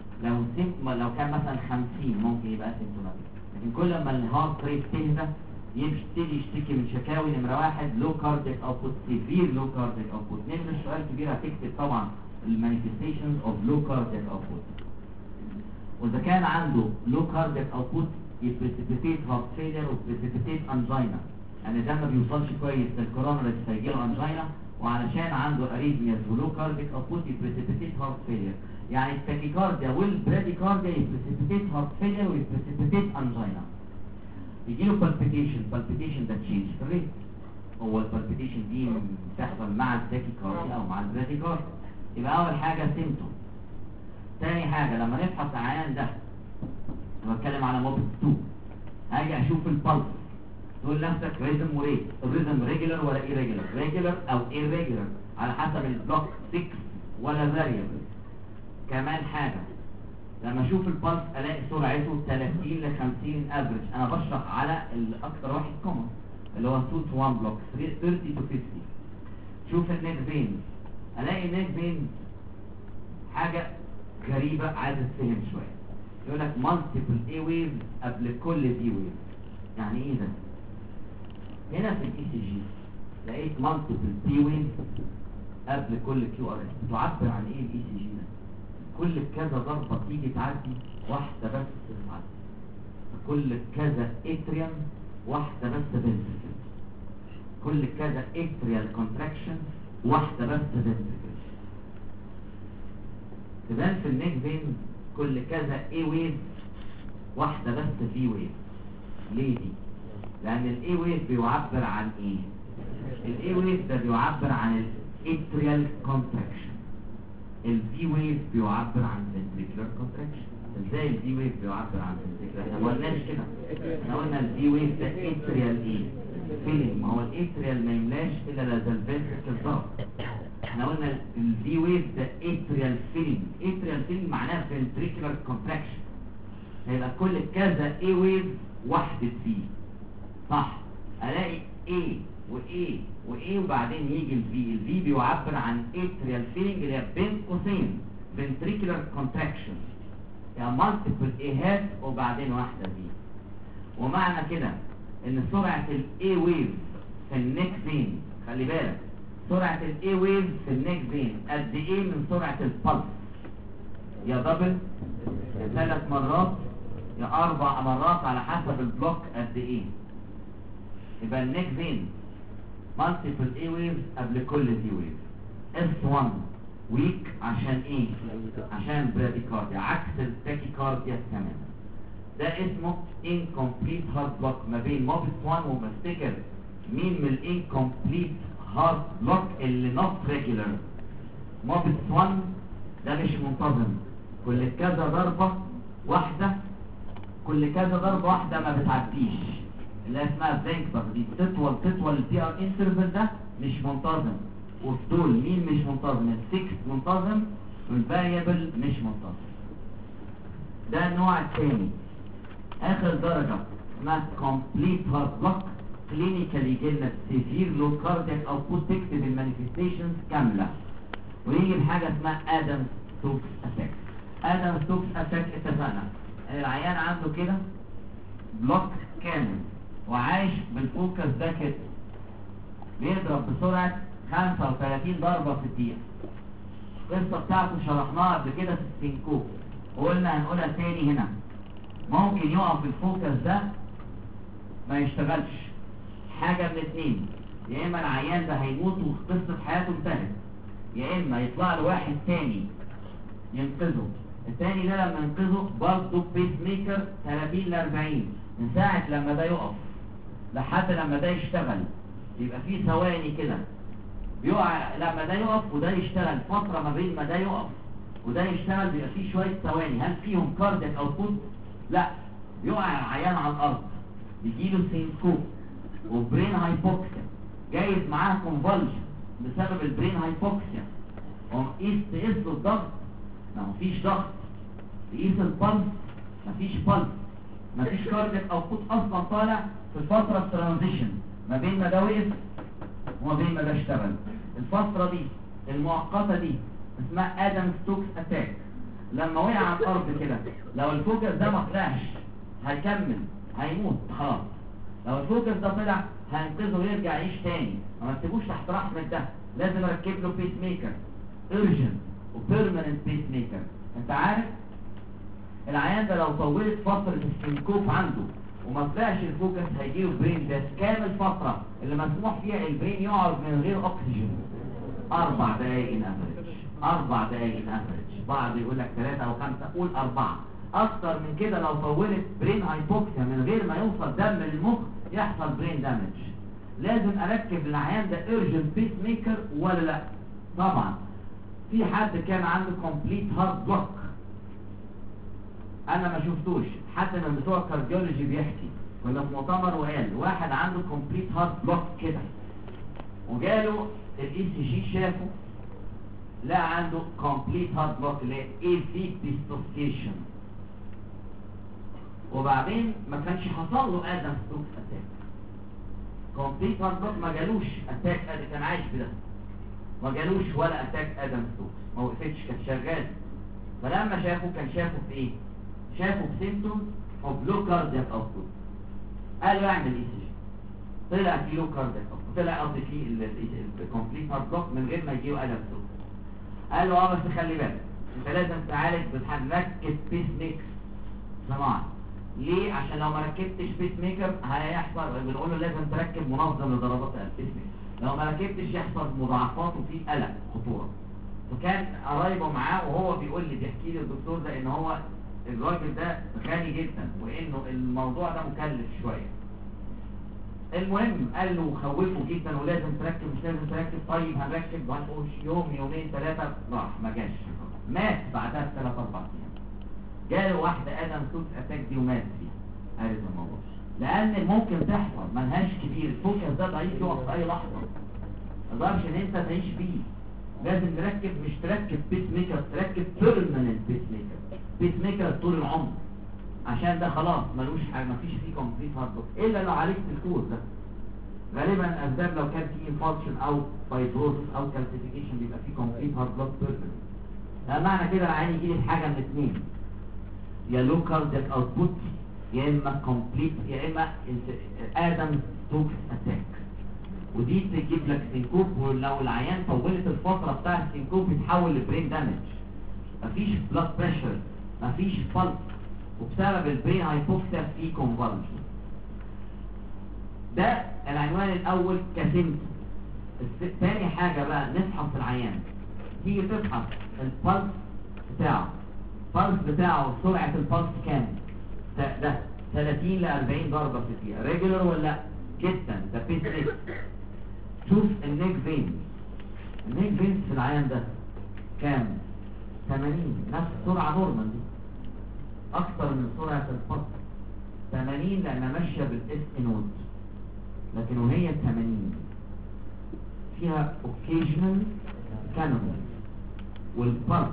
S2: لو كان مثلا 50 ممكن يبقى سيمتوماتيك. لكن كل ما الهارت ريت تهدى يبتدي يشتكي من شكاوي. نمره 1 لو كاردياك اوتبوت، سيفير لو كاردياك اوتبوت. نمره السؤال كبير هتكتب طبعا المانيفستيشنز اوف لو كاردياك اوتبوت. واذا كان عنده لو كاردياك اوتبوت يبريسيبيتيت هارت فيلير وبريسيبيتيت انجينا، يعني ده ما بيوصلش كويس للكورونري فيجيله انجينا، وعلشان عنده اريثمياز ولو كاردياك اوتبوت يبريسيبيتيت هارت فيلير. يعني التاكيكارديا والبراديكارديا يبريسيبيتيت هارت فيلير ويبريسيبيتيت انجينا. يجي له بالبيتيشن ده تشينج في الريت. هو البالبيتيشن دي بتحصل مع التاكيكارديا او مع البراديكارديا. يبقى اول حاجه سيمتوم. تاني حاجه لما نفحص العيان ده، انا بتكلم على موبت 2، هاجي اشوف البلس، تقول لنفسك ريزم وريت. الريزم ريجولار ولا ايريجولار؟ ريجولار او ايريجولار على حسب البلوك 6 ولا فاريبل. كمان حاجه لما اشوف البلس الاقي سرعته 30 ل 50 افريج. انا بشرح على الاكثر واحد كومن اللي هو 2 to 1 بلوك 30 to 50. شوف النيك فين، الاقي النيك فين حاجه غريبه عايز اتفهم شويه. يقول لك مالتيبل اي ويف قبل كل دي ويف. يعني ايه ده؟ هنا في الاي سي جي لقيت مالتيبل دي ويف قبل كل كيو ار اس. تعبر عن ايه الاي سي جي ده؟ كل كذا ضربه تيجي تعدي واحده بس تعدي، كل كذا اتريم واحدة بس ventricle. كل كذا atrial contraction واحدة بس ventricle. تبان في النيك فين كل كذا A wave واحدة بس V wave. ليه دي؟ لأن ال A wave بيعبر عن ايه؟ ال A wave ده بيعبر عن ال atrial contraction. ال V wave بيعبر عن ventricular contraction. ازاي ال V wave بيعبر عن ventricular؟ احنا ما قلناش كده. احنا قلنا ال V wave ده atrial ايه؟ feeling. ما هو ال atrial ما يملاش الا لدى ال ventricle ضغط. احنا قلنا ال V wave ده atrial feeling. atrial feeling معناه ventricular contraction. هيبقى كل كذا A wave واحدة V. صح؟ الاقي A و A و A وبعدين يجي ال V. ال V بيعبر عن atrial feeling اللي هي بين قوسين ventricular contraction. يعني multiple A's وبعدين واحدة V. ومعنى كده ان سرعة ال A wave في النيك فين، خلي بالك سرعة ال A wave في النيك فين قد ايه من سرعة البلس؟ يا دبل يا 3 مرات يا 4 مرات على حسب البلوك قد ايه. يبقى النيك فين multiple A wave قبل كل V wave. S1 ويك عشان ايه؟ عشان براديكارديا عكس التاكيكارديا تماما. ده اسمه incomplete heart block ما بين موبس 1 وبفتكر مين من incomplete heart block اللي not regular. موبس 1 ده مش منتظم، كل كذا ضربة واحدة كل كذا ضربة واحدة ما بتعديش، اللي اسمها فينكبر دي تطول البي ار انترفال ده مش منتظم. وفي دول مين مش منتظم؟ السكس منتظم والفاريبل مش منتظم. ده النوع الثاني. اخر درجة اسمها complete heart block. كلينيكال يجي لنا سيفير لو كاردياك او بوت تكتب المانيفستيشنز كاملة ويجي بحاجة اسمها ادم ستوكس اتاك. ادم ستوكس اتاك اتفقنا ان العيان عنده كده بلوك كامل وعايش بالفوكس ده كده بيضرب بسرعة 35 ضربة في الدقيقة. القصة بتاعته شرحناها قبل كده في السينكوب وقلنا هنقولها تاني هنا. ممكن يقف الفوكس ده ما يشتغلش، حاجة من اتنين، يا اما العيان ده هيموت وقصة حياته انتهت، يا اما يطلع له واحد تاني ينقذه. التاني ده لما ينقذه برضه بيس ميكر 30 ل 40 من ساعة لما ده يقف لحد لما ده يشتغل يبقى في ثواني كده بيقع. لما ده يقف وده يشتغل فترة ما بين ما ده يقف وده يشتغل بيبقى في شوية ثواني. هل فيهم كاردياك اوتبوت؟ لا، بيقع العيان على الارض بيجيله سينكوب وبرين هايبوكسيا جايز معاه كونفولجن بسبب البرين هايبوكسيا. تقيس له الضغط ما مفيش ضغط، تقيس البلس مفيش بلس، مفيش كاردياك اوتبوت اصلا طالع في الفترة الترانزيشن ما بين ما ده وقف وما بين ما ده اشتغل. الفترة دي المؤقتة دي اسمها ادم ستوكس اتاك. لما وقع على الارض كده لو الفوكس ده ما طلعش هيكمل هيموت خلاص. لو الفوكس ده طلع هينقذه ويرجع يعيش تاني. ما تسيبوش تحت رحمة ده، لازم اركب له بيس ميكر urgent وبيرمننت بيس ميكر. انت عارف العيان ده لو طولت فترة السينكوب عنده وما طلعش الفوكس هيجيله برين ديث. كام الفترة اللي مسموح فيها البرين يقعد من غير اكسجين؟ 4 دقايق ان افريج. 4 دقايق ان افريج. بعض يقول لك 3 أو 5، قول 4. اكتر من كده لو طولت برين هايبوكسيا من غير ما يوصل دم للمخ يحصل برين دامج. لازم اركب للعيان ده urgent بيس ميكر ولا لا؟ طبعا. في حد كان عنده complete heart block انا ما شفتوش، حتى من بتوع كارديولوجي بيحكي. كنا في مؤتمر وقال واحد عنده complete heart block كده وجاله الاي سي جي شافه لا عنده complete heart block اللي هي AC dissociation وبعدين ما كانش حصل له ادم ستوكس اتاك. complete heart block ما جالوش اتاك كان عايش بده، ما جالوش ولا اتاك ادم ستوكس، ما وقفتش كان شغال. فلما شافه كان شافه في ايه؟ شافه بسيمتوم اوف لو كاردياك اوتبوت. قال له اعمل اي سي جي، طلع في لو كاردياك اوتبوت، طلع قصدي في الكومبليت هارت بلوك من غير ما يجيله ادم ستوكس. قال له بس خلي بالك انت لازم تعالج بتركب بيس ميكر صناعي ليه؟ عشان لو ما ركبتش بيس ميكر هيحصل، بنقول له لازم تركب منظم لضربات البيس ميكر، لو ما ركبتش يحصل مضاعفات وفي قلق خطوره. فكان قرايبه معاه وهو بيقول لي، بيحكي لي الدكتور ده ان هو الراجل ده غني جدا وانه الموضوع ده مكلف شويه. المهم قال له خوفه جدا ولازم تركب مش لازم تركب، طيب هنركب وهنقول يوم يومين ثلاثه، راح ما جاش، مات بعدها ب3 4 ايام. جاله واحده ادم توت اتاك دي ومات فيها. عارف الموضوع لان ممكن تحصل ملهاش كبير، الفوكس ده ضعيف يقف في اي لحظه، ما تقدرش ان انت تعيش بيه. لازم نركب، مش تركب بيس ميكر، تركب بيرمننت بيس ميكر، بيس ميكر طول العمر، عشان ده خلاص ملوش حاجه، مفيش فيه كومبليت هارد بلوك الا لو عالجت الكوز ده. غالبا الاسباب لو كان في انفاركشن او فايبروسس او كالسيفيكيشن بيبقى فيه كومبليت هارد بلوك بيرمننت. ده معنى كده العين يجي لي بحاجه من اثنين، يا لو كاردياك اوتبوت يا اما كومبليت يا اما ادم توكس اتاك، ودي تجيب لك سينكوب، ولو العيان طولت الفتره بتاع السينكوب بيتحول لبرين دامج، مفيش بلاد بريشر، مفيش بلس، وبسبب البرين هايبوكسيا في كونفالجن. ده العنوان الاول كسيمتوم. تاني حاجه بقى نفحص العيان، تيجي تفحص البلس بتاعه، البلس بتاعه سرعه البلس كام؟ ده 30 ل 40 ضربه في الدقيقه، ريجولر ولا جدا؟ ده بيس ميكر. شوف النيك فين، النيك فين في العيان ده كام؟ 80، نفس سرعه نورمال دي، اكتر من سرعه البلس 80 لانها ماشيه بالاس نود، لكن وهي 80 فيها اوكيجنال كانون، والبلس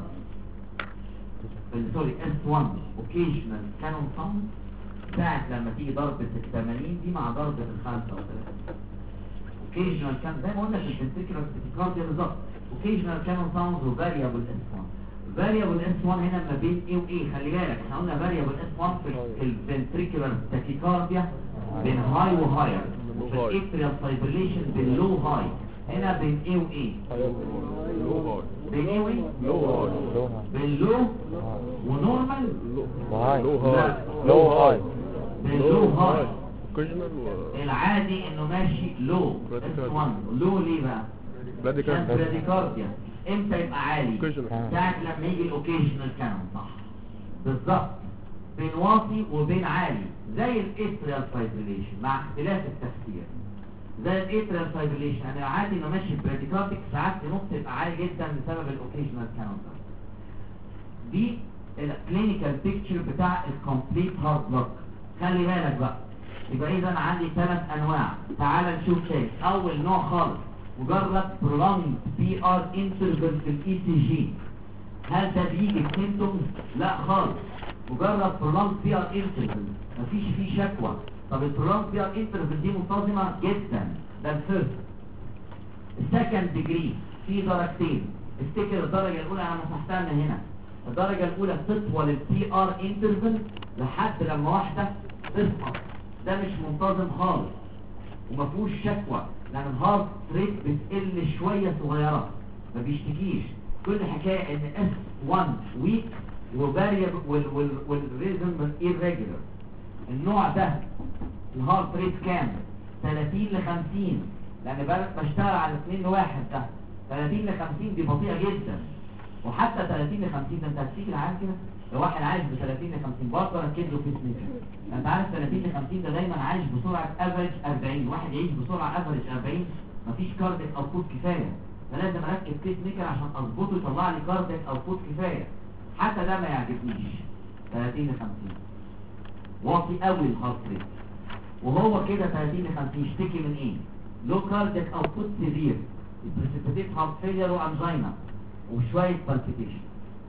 S2: سوري اس 1 اوكيجنال كانون ساوند ساعة لما تيجي ضربة ال 80 دي مع ضربة ال 35. اوكيجنال كان زي ما قلنا في الفنتريكولار تاكيكارديا بالظبط، اوكيجنال كانون ساوند وفاريبل اس 1. فاريبل اس 1 هنا ما بين ايه وايه؟ خلي بالك احنا قلنا فاريبل اس 1 في الفنتريكولار تاكيكارديا بين هاي وهاير، وفي الاتريال فايبريليشن بين لو هاي. هنا بين ايه وايه؟
S1: لو هاي.
S2: بين ايه وايه؟
S1: لو هاي.
S2: بين لو ونورمال.
S1: لو هاي.
S2: لو هاي. بين لو هاي.
S1: اوكيجنال
S2: العادي انه ماشي لو اس 1. لو ليه بقى؟ براديكارديا. امتى يبقى عالي؟ ساعة لما يجي الاوكيجنال كانون، صح بالظبط، بين واطي وبين عالي، زي الاتريال فايبريليشن مع اختلاف التفسير. زي الاتريال فايبريليشن انا عادي انه ماشي براديكارديك، ساعات ينط يبقى عالي جدا بسبب الاوكيجنال كانون. دي الكلينيكال بيكتشر بتاع الكومبليت هارت بلوك. خلي بالك بقى، يبقى اذا عندي 3 انواع. تعال نشوف تاني. اول نوع خالص مجرد prolonged PR interval في الاي سي جي. هل ده بيجي بسيمتومز؟ لا خالص، مجرد prolonged PR interval مفيش فيه شكوى. طب الprolonged PR interval دي منتظمه جدا، ده الفيرست. السكند ديجري في درجتين، افتكر الدرجه الاولى انا مسحتها من هنا. الدرجه الاولى بتطول البي ار انترفال لحد لما واحده تسقط، ده مش منتظم خالص وما فيهوش شكوى، لان الهارت ريت بتقل شويه صغيره ما بيشتكيش. كل حكايه ان اس 1 ويك وفاريبل والريزم irregular. النوع ده الهارت ريت كام؟ 30 ل 50، لان بشتغل على 2 ل 1 ده. 30 ل 50 دي بطيئه جدا، وحتى 30 ل 50 ده انت هتسيب العيان كده. لو واحد عايش ب 30 ل 50 برضه ركب له بيس ميكر. انت عارف 30 ل 50 ده دايما عايش بسرعه افريج 40. واحد يعيش بسرعه افريج 40 مفيش كارديك اوتبوت كفايه، فلازم اركب بيس ميكر عشان اظبطه يطلع لي كارديك اوتبوت كفايه. حتى ده ما يعجبنيش 30 ل 50، واطي قوي الهارت ريت. وهو كده 30 ل 50 يشتكي من ايه؟ لو كارديك اوتبوت سيفير، بريسيبيتيت هارت فيلير وانجينا وشويه بالبيتيشن.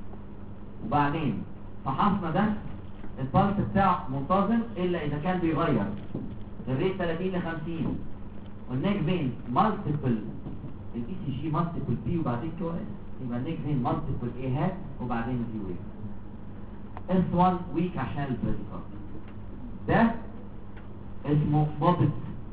S2: وبعدين فحصنا ده البلس بتاعه منتظم الا اذا كان بيغير الريت 30 ل 50، والنيك فين مالتيبل الاي سي جي مالتيبل بي وبعدين كيو اس، يبقى النيك فين مالتيبل اي هات وبعدين بي ويف. اس 1 ويك عشان البريديكارد. ده اسمه موبت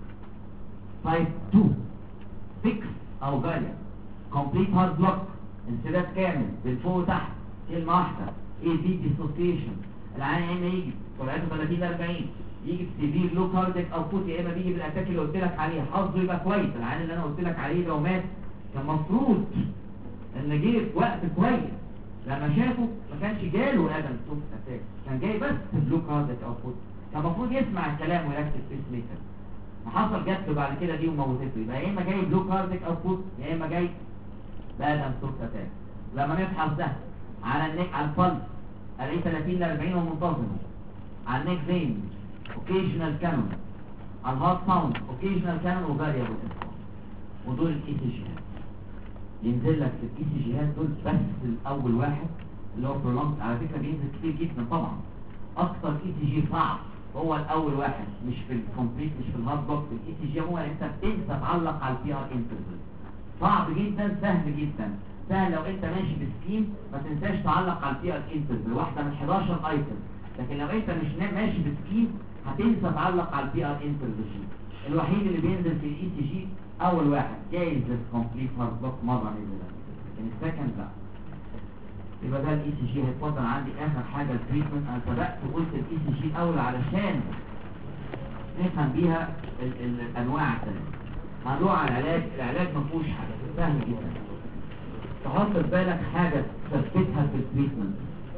S2: تايب 2 فيكس او فاليا كومبليت هارد بلوك، انسداد كامل بين فوق وتحت، كلمه واحده اي بي ديسوسيشن. العيان يا اما يجي سرعته 30 40 يجي بسيفير لو كارديك اوتبوت، يا اما بيجي بالاتاك اللي قلت لك عليه. حظه يبقى كويس، العيان اللي انا قلت لك عليه لو مات كان المفروض ان جه في وقت كويس، لما شافه ما كانش جاله ادم سوف اتاك، كان جاي بس بلو كارديك اوتبوت، كان المفروض يسمع الكلام ويركز بيس ميكر. حصل جات له بعد كده دي وموتته، يبقى يا اما جاي بلو كارديك اوتبوت يا اما جاي بادم سوف اتاك. لما نبحث ده على النيك على البلس الاقي 30 ل 40 ومنتظمه، على النيك فين اوكيجنال كانون، على الهارت ساوند اوكيجنال كانون وفاريبل، ودول الاي سي جيهات. ينزل لك في الاي سي جيهات دول بس الاول واحد اللي هو برولونج، على فكره بينزل كتير جدا طبعا. اكتر اي سي جي صعب هو الاول واحد، مش في الكومبليت، مش في الهارد بلوك. الاي سي جي هو انت بتنسى تعلق على البي ار انترفال، صعب جدا سهل جدا. سهل لو انت ماشي بسكيم ما تنساش تعلق على البي ار انترفال، واحده من 11 ايتم. لكن لو انت مش ماشي بسكيم هتنسى تعلق على البي ار انترفال. الوحيد اللي بينزل في الاي سي جي اول واحد، جايز للكومبليت هارد بلوك مره نزل، لكن السكند لا. يبقى ده الاي سي جي. هيتفضل عندي اخر حاجه التريتمنت. انا سبقت وقلت الاي سي جي الاول علشان نفهم بيها الانواع الثلاثه. هنروح على العلاج. العلاج ما فيهوش حاجه، سهل جدا. تحط في بالك حاجه تثبتها في التريتمنت.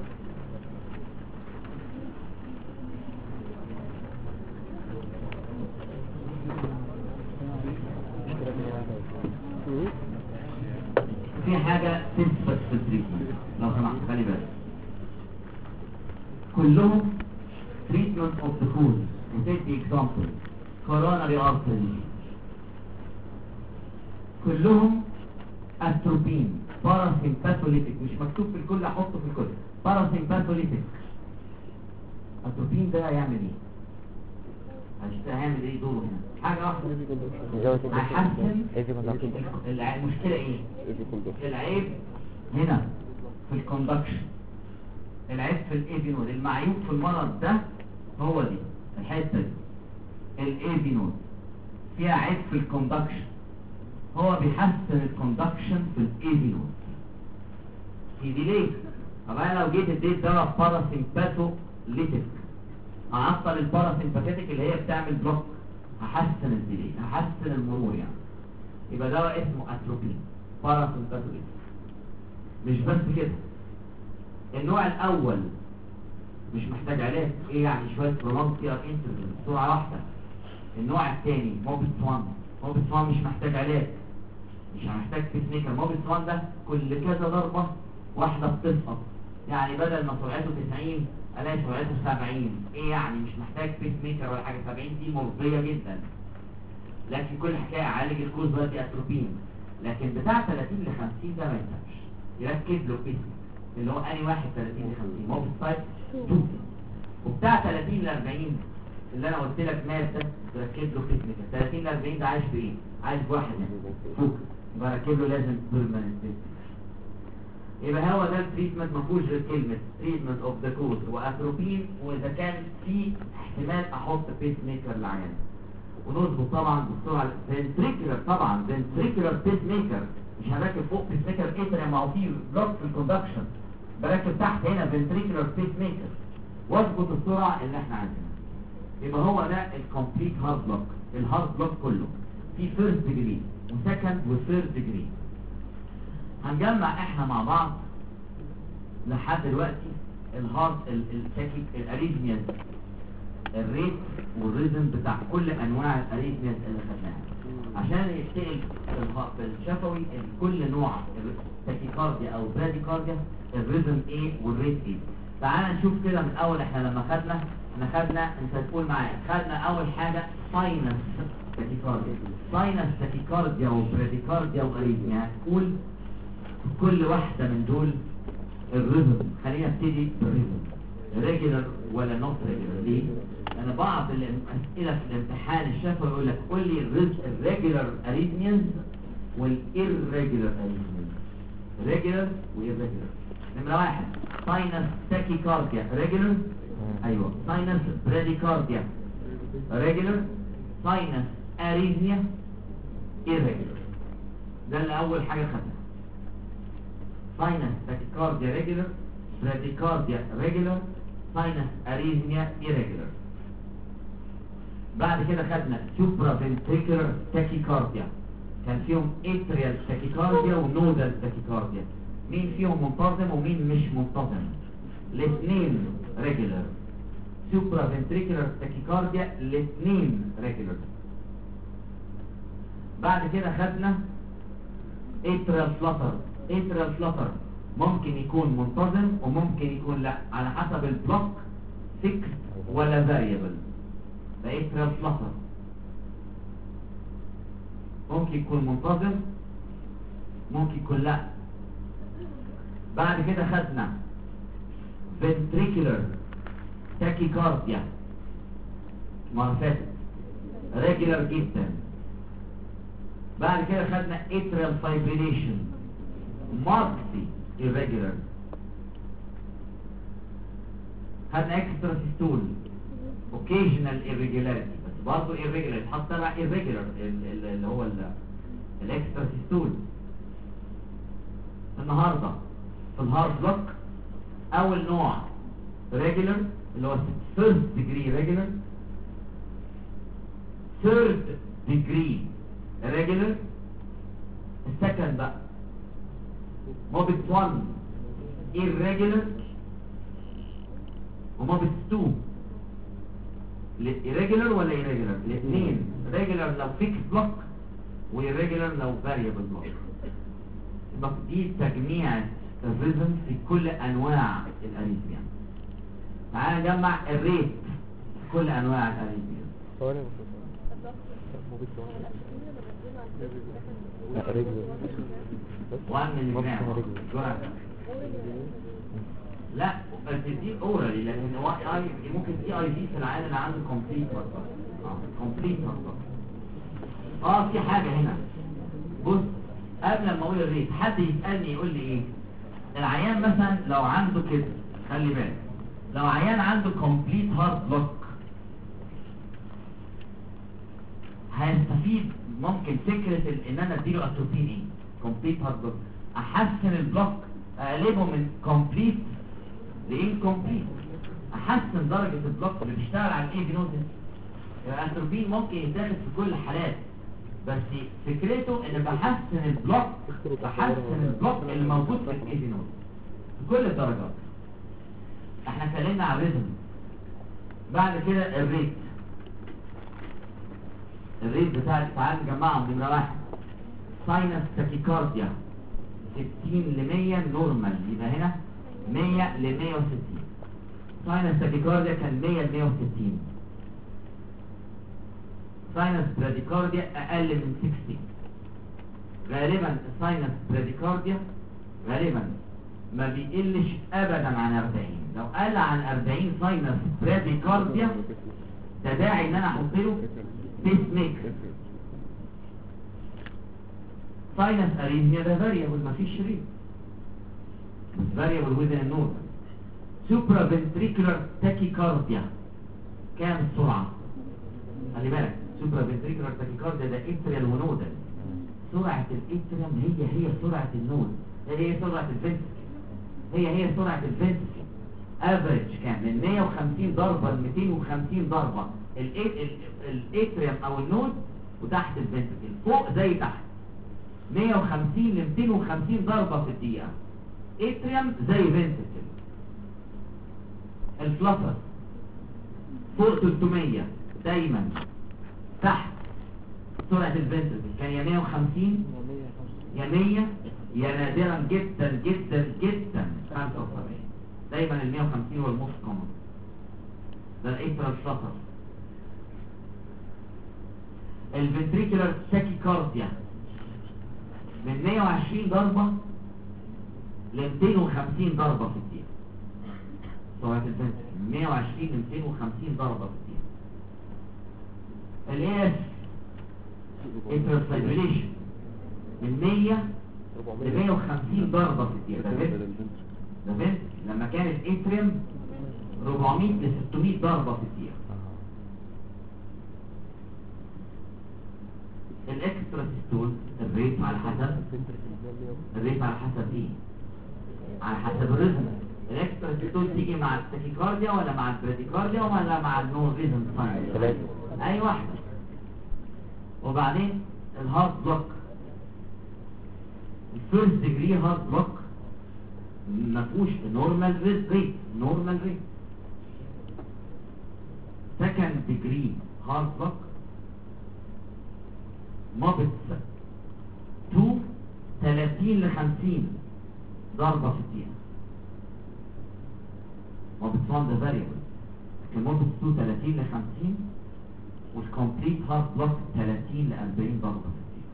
S2: في حاجه تثبت في التريتمنت لو سمحت خلي بالك. كلهم treatment of the cause. take the example coronary artery، كلهم اتروبين باراسيمباثوليتيك، مش مكتوب في الكل احطه في الكل. باراسيمباثوليتيك اتروبين ده هيعمل ايه؟ هيعمل ايه دوره هنا؟ حاجه واحده، هيحسن المشكله ايه؟ العيب هنا في الكوندكشن، العيب في الاي نود. المعيوب في المرض ده هو دي الحته دي، الاي نود فيها عيب في الكوندكشن، هو بيحسن الكوندكشن في الاي نود. يدي ليه؟ طب انا لو جيت اديت دواء باراسيمباثوليتيك هعطل الباراسيمباثيتيك اللي هي بتعمل بلوك، هحسن الديلي، هحسن المرور يعني. يبقى دواء اسمه اتروبين باراسيمباثوليتيك. مش بس كده، النوع الاول مش محتاج علاج، ايه يعني شويه برولونج تي ار انترفال بسرعه واحده. النوع الثاني موبيس 1. موبيس 1 مش محتاج علاج، مش هنحتاج بيس ميكر. موبيس 1 ده كل كذا ضربه واحده بتسقط، يعني بدل ما سرعته 90 الاقي سرعته 70. ايه يعني مش محتاج بيس ميكر ولا حاجه. 70 دي مرضيه جدا، لكن كل حكايه عالج الكوز دلوقتي اتروبين. لكن بتاع 30 ل 50 ده ما ينفعش، يركب له بيس اللي هو اني واحد 30 ل 50 موبيس تايب 2. وبتاع 30 ل 40 اللي انا قلت لك مات ده تركب له بيس ميكر. 30 ل 40 ده عايش بايه؟ عايش بواحد فوق، يبقى ركب له لازم بيرمننت بيس. يبقى هو ده التريتمنت، ما فيهوش غير كلمه تريتمنت اوف ذا كوز واتروبين، واذا كان في احتمال احط بيس ميكر للعيان. ونظبط طبعا بالسرعه فنتريكولار، طبعا فنتريكولار بيس ميكر، مش هركب فوق بيس ميكر اتريا، ما هو فيه بلوك في الكوندكشن، بركب تحت هنا فنتريكولار بيس ميكر واظبط السرعه اللي احنا عايزينها. يبقى هو ده الكومبليت هارد بلوك. الهارد بلوك كله في فيرست ديجري وسكند وثيرد ديجري. هنجمع احنا مع بعض لحد دلوقتي الهارت الاريثمياز، الريت والريزم بتاع كل انواع الاريثمياز اللي خدناها، عشان يشتغل في الشفوي كل نوع تاكيكارديا او براديكارديا الريزم ايه والريت ايه. تعال نشوف كده من اول. احنا لما خدنا انت تقول معايا، خدنا اول حاجه ساينس تاكيكارديا. ساينس تاكيكارديا وبراديكارديا واريثميا، هتقول كل واحده من دول الريزم. خلينا نبتدي بالريزم، ريجولار ولا نوت ريجولار. ليه؟ لان بعض الاسئله في الامتحان الشفوي يقول لك قول لي الريجولار اريثمياز والايرريجولار اريثمياز. ريجولار وايرريجولار. نمره واحد ساينس تاكيكارديا ريجولار، ايوه. ساينس براديكارديا ريجولار، ساينس اريثميا ايرريجولار. ده اللي اول حاجه خدناها. ساينس تاكيكارديا ريجولار، براديكارديا ريجولار، ساينس اريزميا irregular. بعد كده خدنا سوبرا فنتريكولار تاكيكارديا، كان فيهم اتريال تاكيكارديا ونودال تاكيكارديا. مين فيهم منتظم ومين مش منتظم؟ الاثنين ريجولار. سوبرا فنتريكولار تاكيكارديا الاثنين ريجولار. بعد كده خدنا اتريال فلتر. اتريال فلتر ممكن يكون منتظم وممكن يكون لا، على حسب البلوك فيكس ولا فاريبل. ده اتريال فلتر ممكن يكون منتظم ممكن يكون لا. بعد كده خدنا ventricular tachycardia مرة فاتت regular جدا. بعد كده خدنا atrial fibrillation markedly irregular. خدنا extra systole occasional irregularity بس برضه irregular يتحط تبع irregular اللي هو الاكسترا سيستول. النهارده في الهارد بلوك اول نوع regular اللي هو first degree regular، third degree regular، السكند بقى موبت 1 irregular وموبت 2 irregular ولا irregular؟ الاثنين regular لو fixed block و irregular لو variable block. يبقى دي تجميع الريزم في كل انواع الاريثميا. تعال نجمع الريت في كل انواع الاريثميا. وان مليجرام لا بس دي اورالي، لكن هو ممكن دي اي دي في العيان اللي عنده كومبليت مصدر. كومبليت مصدر. في حاجه هنا بص قبل ما اقول الريت حد يسالني يقول لي ايه العيان مثلا لو عنده كده، خلي بالك لو عيان عنده كومبليت هارت بلوك هيستفيد ممكن فكره ان انا اديله اتروبين ايه كومبليت هارت بلوك، احسن البلوك اقلبه من كومبليت لانكومبليت، احسن درجه البلوك اللي بيشتغل على الايفينوزيس. الاتروبين ممكن يتاخد في كل الحالات بس فكرته ان بحسن البلوك اللي موجود في الايفينوز في كل الدرجات. احنا اتكلمنا على الريزم. بعد كده الريت بتاع تعال نجمعهم. نمره 1 ساينس تاكيكارديا 60 ل 100 نورمال، يبقى هنا 100 ل 160. ساينس تاكيكارديا كان 100 ل 160. ساينس براديكارديا اقل من 60. غالبا الساينس براديكارديا غالبا ما بيقلش ابدا عن 40. لو قل عن 40 ساينس براديكارديا ده داعي ان انا احط له بيس ميكر. ساينس اريثميا ده فاريبل مفيش شريط بس فاريبل وذن النور. سوبرا فنتريكولار تاكيكارديا كام السرعه؟ خلي بالك سوبرا فنتريكولار تاكيكارديا ده اتريال ونودال. سرعه الاتريال هي سرعه النود، هي سرعه الفنتريكل، هي سرعه الفنتريكل. افريج كام؟ من 150 ضربه ل 250 ضربه الاتريال او النود، وتحت الفنتريكل فوق زي تحت 150 ل 250 ضربه في الدقيقه. اتريال زي فنتريكل. الفلتر فوق 300 دايما، تحت سرعة الفنتريكل كان يا 150 يا 100 يا نادرا جدا جدا جدا 75. دايما ال 150 هو الموست كومن. ده الاترال فلتر. الفنتريكولار تاكيكارديا من 120 ضربة ل 250 ضربة في الدقيقة. سرعة الفنتريكل من 120 ل 250 ضربة في الدقيقة. الاس اترال فايبريليشن من 100 ل 150 ضربة في الدقيقة. ده فنت لما كان الاتريم 400 ل 600 ضربة في الدقيقة. الاكسترا سيستول الريت على حسب ايه؟ على حسب الريزم. الاكسترا سيستول تيجي مع التاكيكارديا ولا مع البراديكارديا ولا مع النو ريزم ساين؟
S3: ثلاثة.
S2: اي واحده. وبعدين الهارت بلوك، الفيرست ديجري هارت بلوك ما فيهوش نورمال ريت، نورمال ريت. سكند ديجري هارت بلوك مابت 2 30 ل 50 ضربة في الدقيقة. مابت 1 ده فاريبل، لكن مابت 2 30 ل 50 والكومبليت هارت بلوك 30 ل 40 ضربة في الدقيقة.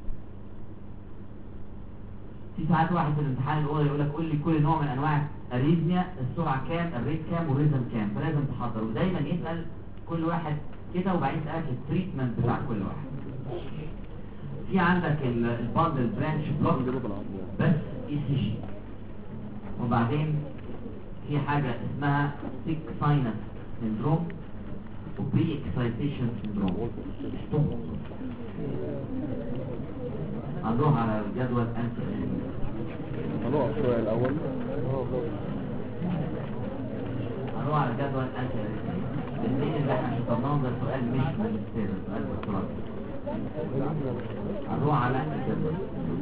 S2: في ساعات واحد في الامتحان الاولى يقول لك قول لي كل نوع من انواع الاريزميا السرعة كام، الريت كام، والريزم كام، فلازم تحضر. ودايما يسأل كل واحد كده وبعدين يسألك التريتمنت بتاع كل واحد. في عندك الباندل برانش بلوك بس اي سي جي، وبعدين في حاجة اسمها سيك ساينس سيندروم وبري اكسايتيشن سيندروم. هنروح على جدول انتي
S1: هنقف السؤال الأول.
S2: هنروح على جدول انتي الاثنين اللي احنا شطرناهم ده سؤال مش ماجستير، سؤال دكتوراه. هنروح على الجدول.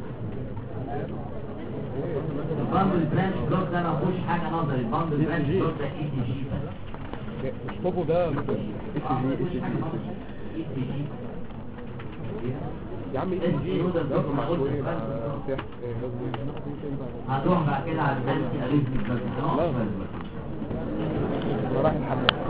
S2: الباندل برانش بلوك ده ما فيهوش حاجه نظري، الباندل برانش بلوك ده اي سي جي بس.
S1: اشطبه ده مش يا عم اي جي لازم مع شوية
S2: هنروح بعد كده على الانتي اريزميك بلوك.
S1: راح الحمام.